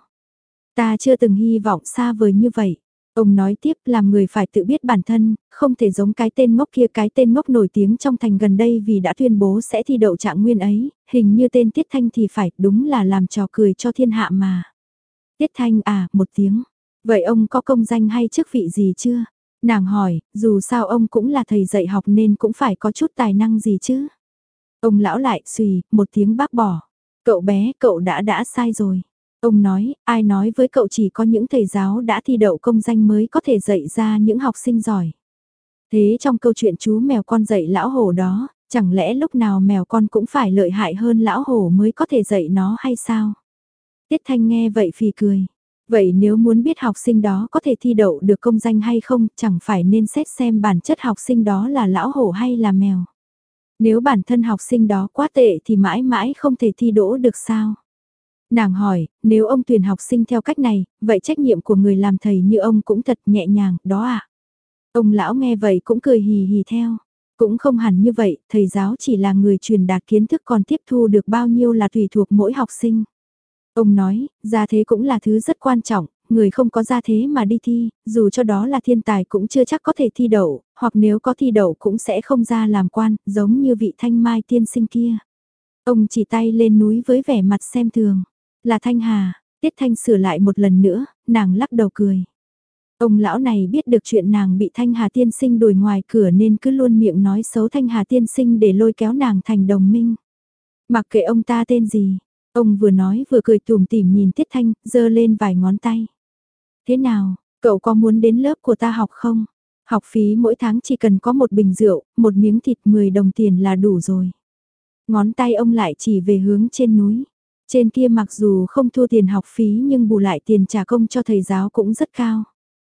A: Ta chưa từng hy vọng xa vời như vậy. Ông nói tiếp làm người phải tự biết bản thân, không thể giống cái tên ngốc kia, cái tên ngốc nổi tiếng trong thành gần đây vì đã tuyên bố sẽ thi đậu trạng nguyên ấy, hình như tên Tiết Thanh thì phải, đúng là làm trò cười cho thiên hạ mà. Tiết Thanh à, một tiếng. Vậy ông có công danh hay chức vị gì chưa? Nàng hỏi, dù sao ông cũng là thầy dạy học nên cũng phải có chút tài năng gì chứ? Ông lão lại xùy, một tiếng bác bỏ. Cậu bé, cậu đã đã sai rồi. Ông nói, ai nói với cậu chỉ có những thầy giáo đã thi đậu công danh mới có thể dạy ra những học sinh giỏi. Thế trong câu chuyện chú mèo con dạy lão hổ đó, chẳng lẽ lúc nào mèo con cũng phải lợi hại hơn lão hổ mới có thể dạy nó hay sao? Tiết Thanh nghe vậy phì cười. Vậy nếu muốn biết học sinh đó có thể thi đậu được công danh hay không, chẳng phải nên xét xem bản chất học sinh đó là lão hổ hay là mèo. Nếu bản thân học sinh đó quá tệ thì mãi mãi không thể thi đỗ được sao? Nàng hỏi, nếu ông tuyển học sinh theo cách này, vậy trách nhiệm của người làm thầy như ông cũng thật nhẹ nhàng, đó à? Ông lão nghe vậy cũng cười hì hì theo. Cũng không hẳn như vậy, thầy giáo chỉ là người truyền đạt kiến thức còn tiếp thu được bao nhiêu là tùy thuộc mỗi học sinh. Ông nói, gia thế cũng là thứ rất quan trọng, người không có gia thế mà đi thi, dù cho đó là thiên tài cũng chưa chắc có thể thi đậu, hoặc nếu có thi đậu cũng sẽ không ra làm quan, giống như vị Thanh Mai tiên sinh kia. Ông chỉ tay lên núi với vẻ mặt xem thường. Là Thanh Hà, Tiết Thanh sửa lại một lần nữa, nàng lắc đầu cười. Ông lão này biết được chuyện nàng bị Thanh Hà tiên sinh đuổi ngoài cửa nên cứ luôn miệng nói xấu Thanh Hà tiên sinh để lôi kéo nàng thành đồng minh. Mặc kệ ông ta tên gì, ông vừa nói vừa cười tủm tỉm nhìn Tiết Thanh, giơ lên vài ngón tay. Thế nào, cậu có muốn đến lớp của ta học không? Học phí mỗi tháng chỉ cần có một bình rượu, một miếng thịt mười đồng tiền là đủ rồi. Ngón tay ông lại chỉ về hướng trên núi. Trên kia mặc dù không thua tiền học phí nhưng bù lại tiền trả công cho thầy giáo cũng rất cao.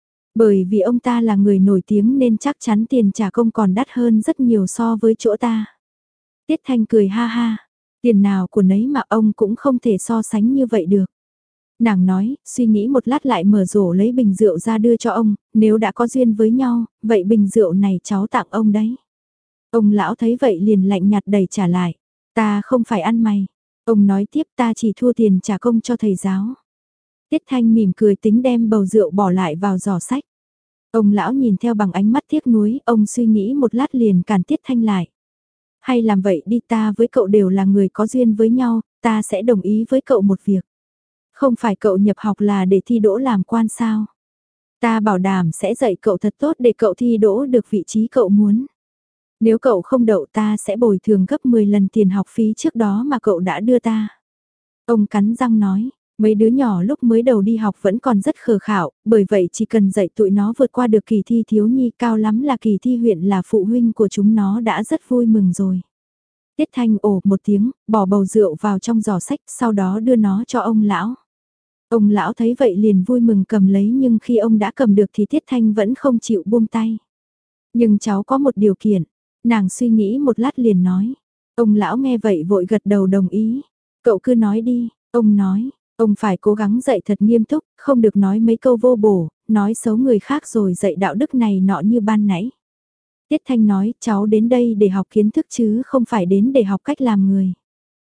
A: Bởi vì ông ta là người nổi tiếng nên chắc chắn tiền trả công còn đắt hơn rất nhiều so với chỗ ta. Tiết Thanh cười ha ha, tiền nào của nấy mà ông cũng không thể so sánh như vậy được. Nàng nói, suy nghĩ một lát lại mở rổ lấy bình rượu ra đưa cho ông, nếu đã có duyên với nhau, vậy bình rượu này cháu tặng ông đấy. Ông lão thấy vậy liền lạnh nhạt đẩy trả lại, ta không phải ăn mày. Ông nói tiếp ta chỉ thua tiền trả công cho thầy giáo. Tiết Thanh mỉm cười tính đem bầu rượu bỏ lại vào giỏ sách. Ông lão nhìn theo bằng ánh mắt tiếc nuối, ông suy nghĩ một lát liền cản Tiết Thanh lại. Hay làm vậy đi, ta với cậu đều là người có duyên với nhau, ta sẽ đồng ý với cậu một việc. Không phải cậu nhập học là để thi đỗ làm quan sao? Ta bảo đảm sẽ dạy cậu thật tốt để cậu thi đỗ được vị trí cậu muốn. Nếu cậu không đậu ta sẽ bồi thường gấp mười lần tiền học phí trước đó mà cậu đã đưa ta. Ông cắn răng nói, mấy đứa nhỏ lúc mới đầu đi học vẫn còn rất khờ khảo, bởi vậy chỉ cần dạy tụi nó vượt qua được kỳ thi thiếu nhi, cao lắm là kỳ thi huyện là phụ huynh của chúng nó đã rất vui mừng rồi. Tiết Thanh ồ một tiếng, bỏ bầu rượu vào trong giỏ sách, sau đó đưa nó cho ông lão. Ông lão thấy vậy liền vui mừng cầm lấy, nhưng khi ông đã cầm được thì Tiết Thanh vẫn không chịu buông tay. Nhưng cháu có một điều kiện, nàng suy nghĩ một lát liền nói. Ông lão nghe vậy vội gật đầu đồng ý. Cậu cứ nói đi, ông nói, ông phải cố gắng dạy thật nghiêm túc, không được nói mấy câu vô bổ, nói xấu người khác rồi dạy đạo đức này nọ như ban nãy. Tiết Thanh nói, cháu đến đây để học kiến thức chứ không phải đến để học cách làm người.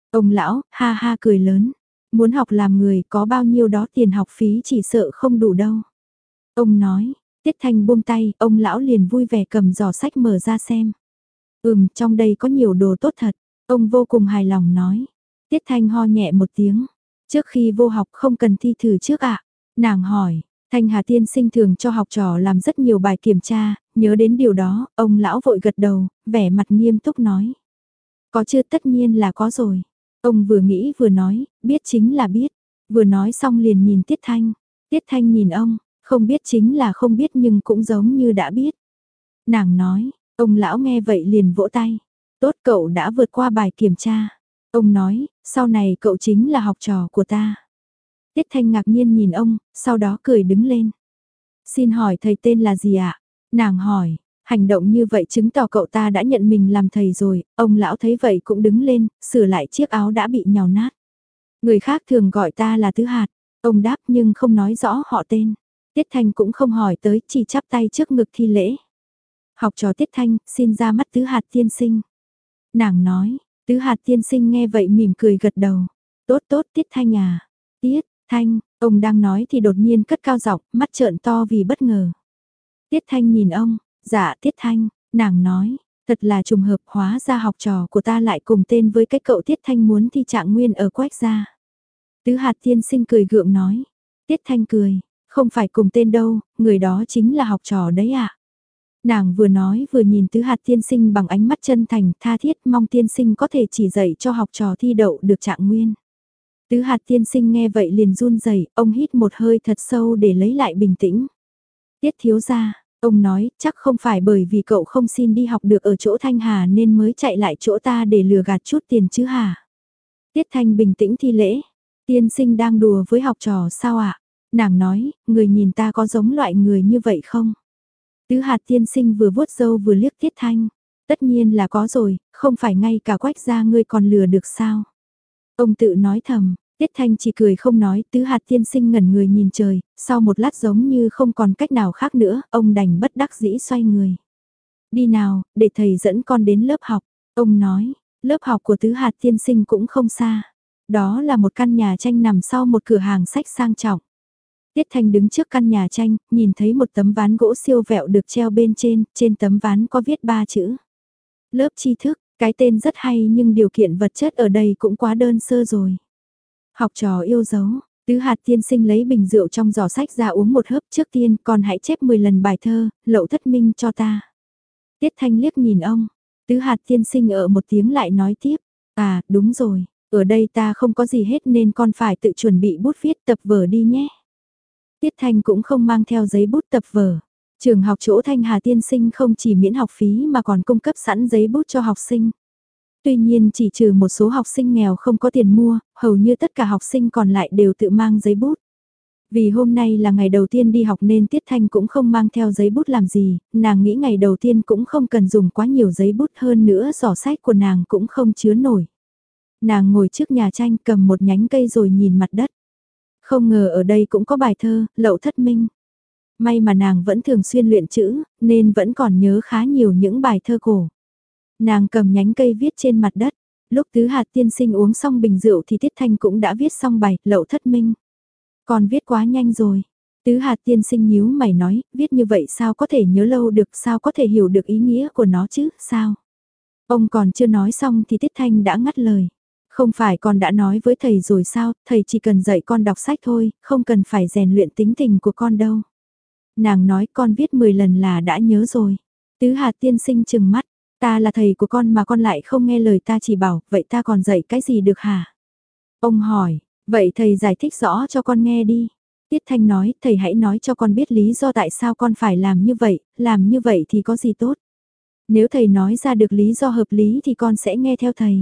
A: Ông lão, ha ha cười lớn. Muốn học làm người có bao nhiêu đó tiền học phí chỉ sợ không đủ đâu. Ông nói, Tiết Thanh buông tay, ông lão liền vui vẻ cầm giỏ sách mở ra xem. Ừm, trong đây có nhiều đồ tốt thật. Ông vô cùng hài lòng nói. Tiết Thanh ho nhẹ một tiếng. Trước khi vô học không cần thi thử trước ạ. Nàng hỏi, Thanh Hà tiên sinh thường cho học trò làm rất nhiều bài kiểm tra, nhớ đến điều đó, ông lão vội gật đầu, vẻ mặt nghiêm túc nói. Có chưa, tất nhiên là có rồi. Ông vừa nghĩ vừa nói, biết chính là biết. Vừa nói xong liền nhìn Tiết Thanh. Tiết Thanh nhìn ông, không biết chính là không biết nhưng cũng giống như đã biết. Nàng nói, ông lão nghe vậy liền vỗ tay. Tốt, cậu đã vượt qua bài kiểm tra. Ông nói, sau này cậu chính là học trò của ta. Tiết Thanh ngạc nhiên nhìn ông, sau đó cười đứng lên. Xin hỏi thầy tên là gì ạ? Nàng hỏi, hành động như vậy chứng tỏ cậu ta đã nhận mình làm thầy rồi. Ông lão thấy vậy cũng đứng lên, sửa lại chiếc áo đã bị nhào nát. Người khác thường gọi ta là Tứ Hạt. Ông đáp nhưng không nói rõ họ tên. Tiết Thanh cũng không hỏi tới, chỉ chắp tay trước ngực thi lễ. Học trò Tiết Thanh, xin ra mắt Tứ Hạt tiên sinh. Nàng nói, Tứ Hạt tiên sinh nghe vậy mỉm cười gật đầu. Tốt tốt Tiết Thanh à. Tiết, Thanh, ông đang nói thì đột nhiên cất cao giọng, mắt trợn to vì bất ngờ. Tiết Thanh nhìn ông, dạ Tiết Thanh, nàng nói, thật là trùng hợp, hóa ra học trò của ta lại cùng tên với cái cậu Tiết Thanh muốn thi trạng nguyên ở Quách gia. Tứ Hạt tiên sinh cười gượng nói. Tiết Thanh cười, không phải cùng tên đâu, người đó chính là học trò đấy ạ. À? Nàng vừa nói vừa nhìn Tứ Hạt tiên sinh bằng ánh mắt chân thành, tha thiết, mong tiên sinh có thể chỉ dạy cho học trò thi đậu được trạng nguyên. Tứ Hạt tiên sinh nghe vậy liền run rẩy, ông hít một hơi thật sâu để lấy lại bình tĩnh. Tiết thiếu gia, ông nói, chắc không phải bởi vì cậu không xin đi học được ở chỗ Thanh Hà nên mới chạy lại chỗ ta để lừa gạt chút tiền chứ hả? Tiết Thanh bình tĩnh thi lễ. Tiên sinh đang đùa với học trò sao ạ? Nàng nói, người nhìn ta có giống loại người như vậy không? Tứ Hạt tiên sinh vừa vuốt râu vừa liếc Tiết Thanh. Tất nhiên là có rồi, không phải ngay cả Quách gia ngươi còn lừa được sao? Ông tự nói thầm, Tiết Thanh chỉ cười không nói, Tứ Hạt tiên sinh ngẩn người nhìn trời, sau một lát giống như không còn cách nào khác nữa, ông đành bất đắc dĩ xoay người. Đi nào, để thầy dẫn con đến lớp học, ông nói, lớp học của Tứ Hạt tiên sinh cũng không xa. Đó là một căn nhà tranh nằm sau một cửa hàng sách sang trọng. Tiết Thanh đứng trước căn nhà tranh, nhìn thấy một tấm ván gỗ siêu vẹo được treo bên trên, trên tấm ván có viết ba chữ. Lớp tri thức, cái tên rất hay nhưng điều kiện vật chất ở đây cũng quá đơn sơ rồi. Học trò yêu dấu, Tứ Hạt tiên sinh lấy bình rượu trong giỏ sách ra uống một hớp, trước tiên con hãy chép mười lần bài thơ, Lậu Thất Minh cho ta. Tiết Thanh liếc nhìn ông, Tứ Hạt tiên sinh ở một tiếng lại nói tiếp, à đúng rồi, ở đây ta không có gì hết nên con phải tự chuẩn bị bút viết tập vở đi nhé. Tiết Thanh cũng không mang theo giấy bút tập vở. Trường học chỗ Thanh Hà tiên sinh không chỉ miễn học phí mà còn cung cấp sẵn giấy bút cho học sinh. Tuy nhiên chỉ trừ một số học sinh nghèo không có tiền mua, hầu như tất cả học sinh còn lại đều tự mang giấy bút. Vì hôm nay là ngày đầu tiên đi học nên Tiết Thanh cũng không mang theo giấy bút làm gì, nàng nghĩ ngày đầu tiên cũng không cần dùng quá nhiều giấy bút, hơn nữa giỏ sách của nàng cũng không chứa nổi. Nàng ngồi trước nhà tranh cầm một nhánh cây rồi nhìn mặt đất. Không ngờ ở đây cũng có bài thơ, Lậu Thất Minh. May mà nàng vẫn thường xuyên luyện chữ, nên vẫn còn nhớ khá nhiều những bài thơ cổ. Nàng cầm nhánh cây viết trên mặt đất. Lúc Tứ Hạt tiên sinh uống xong bình rượu thì Tiết Thanh cũng đã viết xong bài Lậu Thất Minh. Còn viết quá nhanh rồi. Tứ Hạt tiên sinh nhíu mày nói, viết như vậy sao có thể nhớ lâu được, sao có thể hiểu được ý nghĩa của nó chứ, sao? Ông còn chưa nói xong thì Tiết Thanh đã ngắt lời. Không phải con đã nói với thầy rồi sao, thầy chỉ cần dạy con đọc sách thôi, không cần phải rèn luyện tính tình của con đâu. Nàng nói con viết mười lần là đã nhớ rồi. Tứ Hạt tiên sinh chừng mắt, ta là thầy của con mà con lại không nghe lời ta chỉ bảo, vậy ta còn dạy cái gì được hả? Ông hỏi, vậy thầy giải thích rõ cho con nghe đi. Tiết Thanh nói, thầy hãy nói cho con biết lý do tại sao con phải làm như vậy, làm như vậy thì có gì tốt. Nếu thầy nói ra được lý do hợp lý thì con sẽ nghe theo thầy.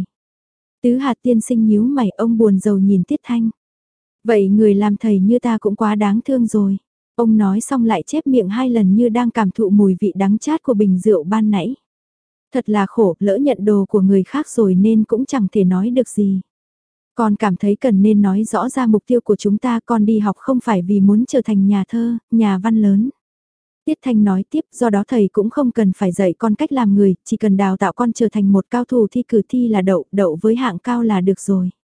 A: Tứ Hạt tiên sinh nhíu mày, ông buồn rầu nhìn Tiết Thanh. Vậy người làm thầy như ta cũng quá đáng thương rồi. Ông nói xong lại chép miệng hai lần như đang cảm thụ mùi vị đắng chát của bình rượu ban nãy. Thật là khổ, lỡ nhận đồ của người khác rồi nên cũng chẳng thể nói được gì. Con cảm thấy cần nên nói rõ ra mục tiêu của chúng ta, con đi học không phải vì muốn trở thành nhà thơ, nhà văn lớn. Tiết Thanh nói tiếp, do đó thầy cũng không cần phải dạy con cách làm người, chỉ cần đào tạo con trở thành một cao thủ thi cử thi là đậu, đậu với hạng cao là được rồi.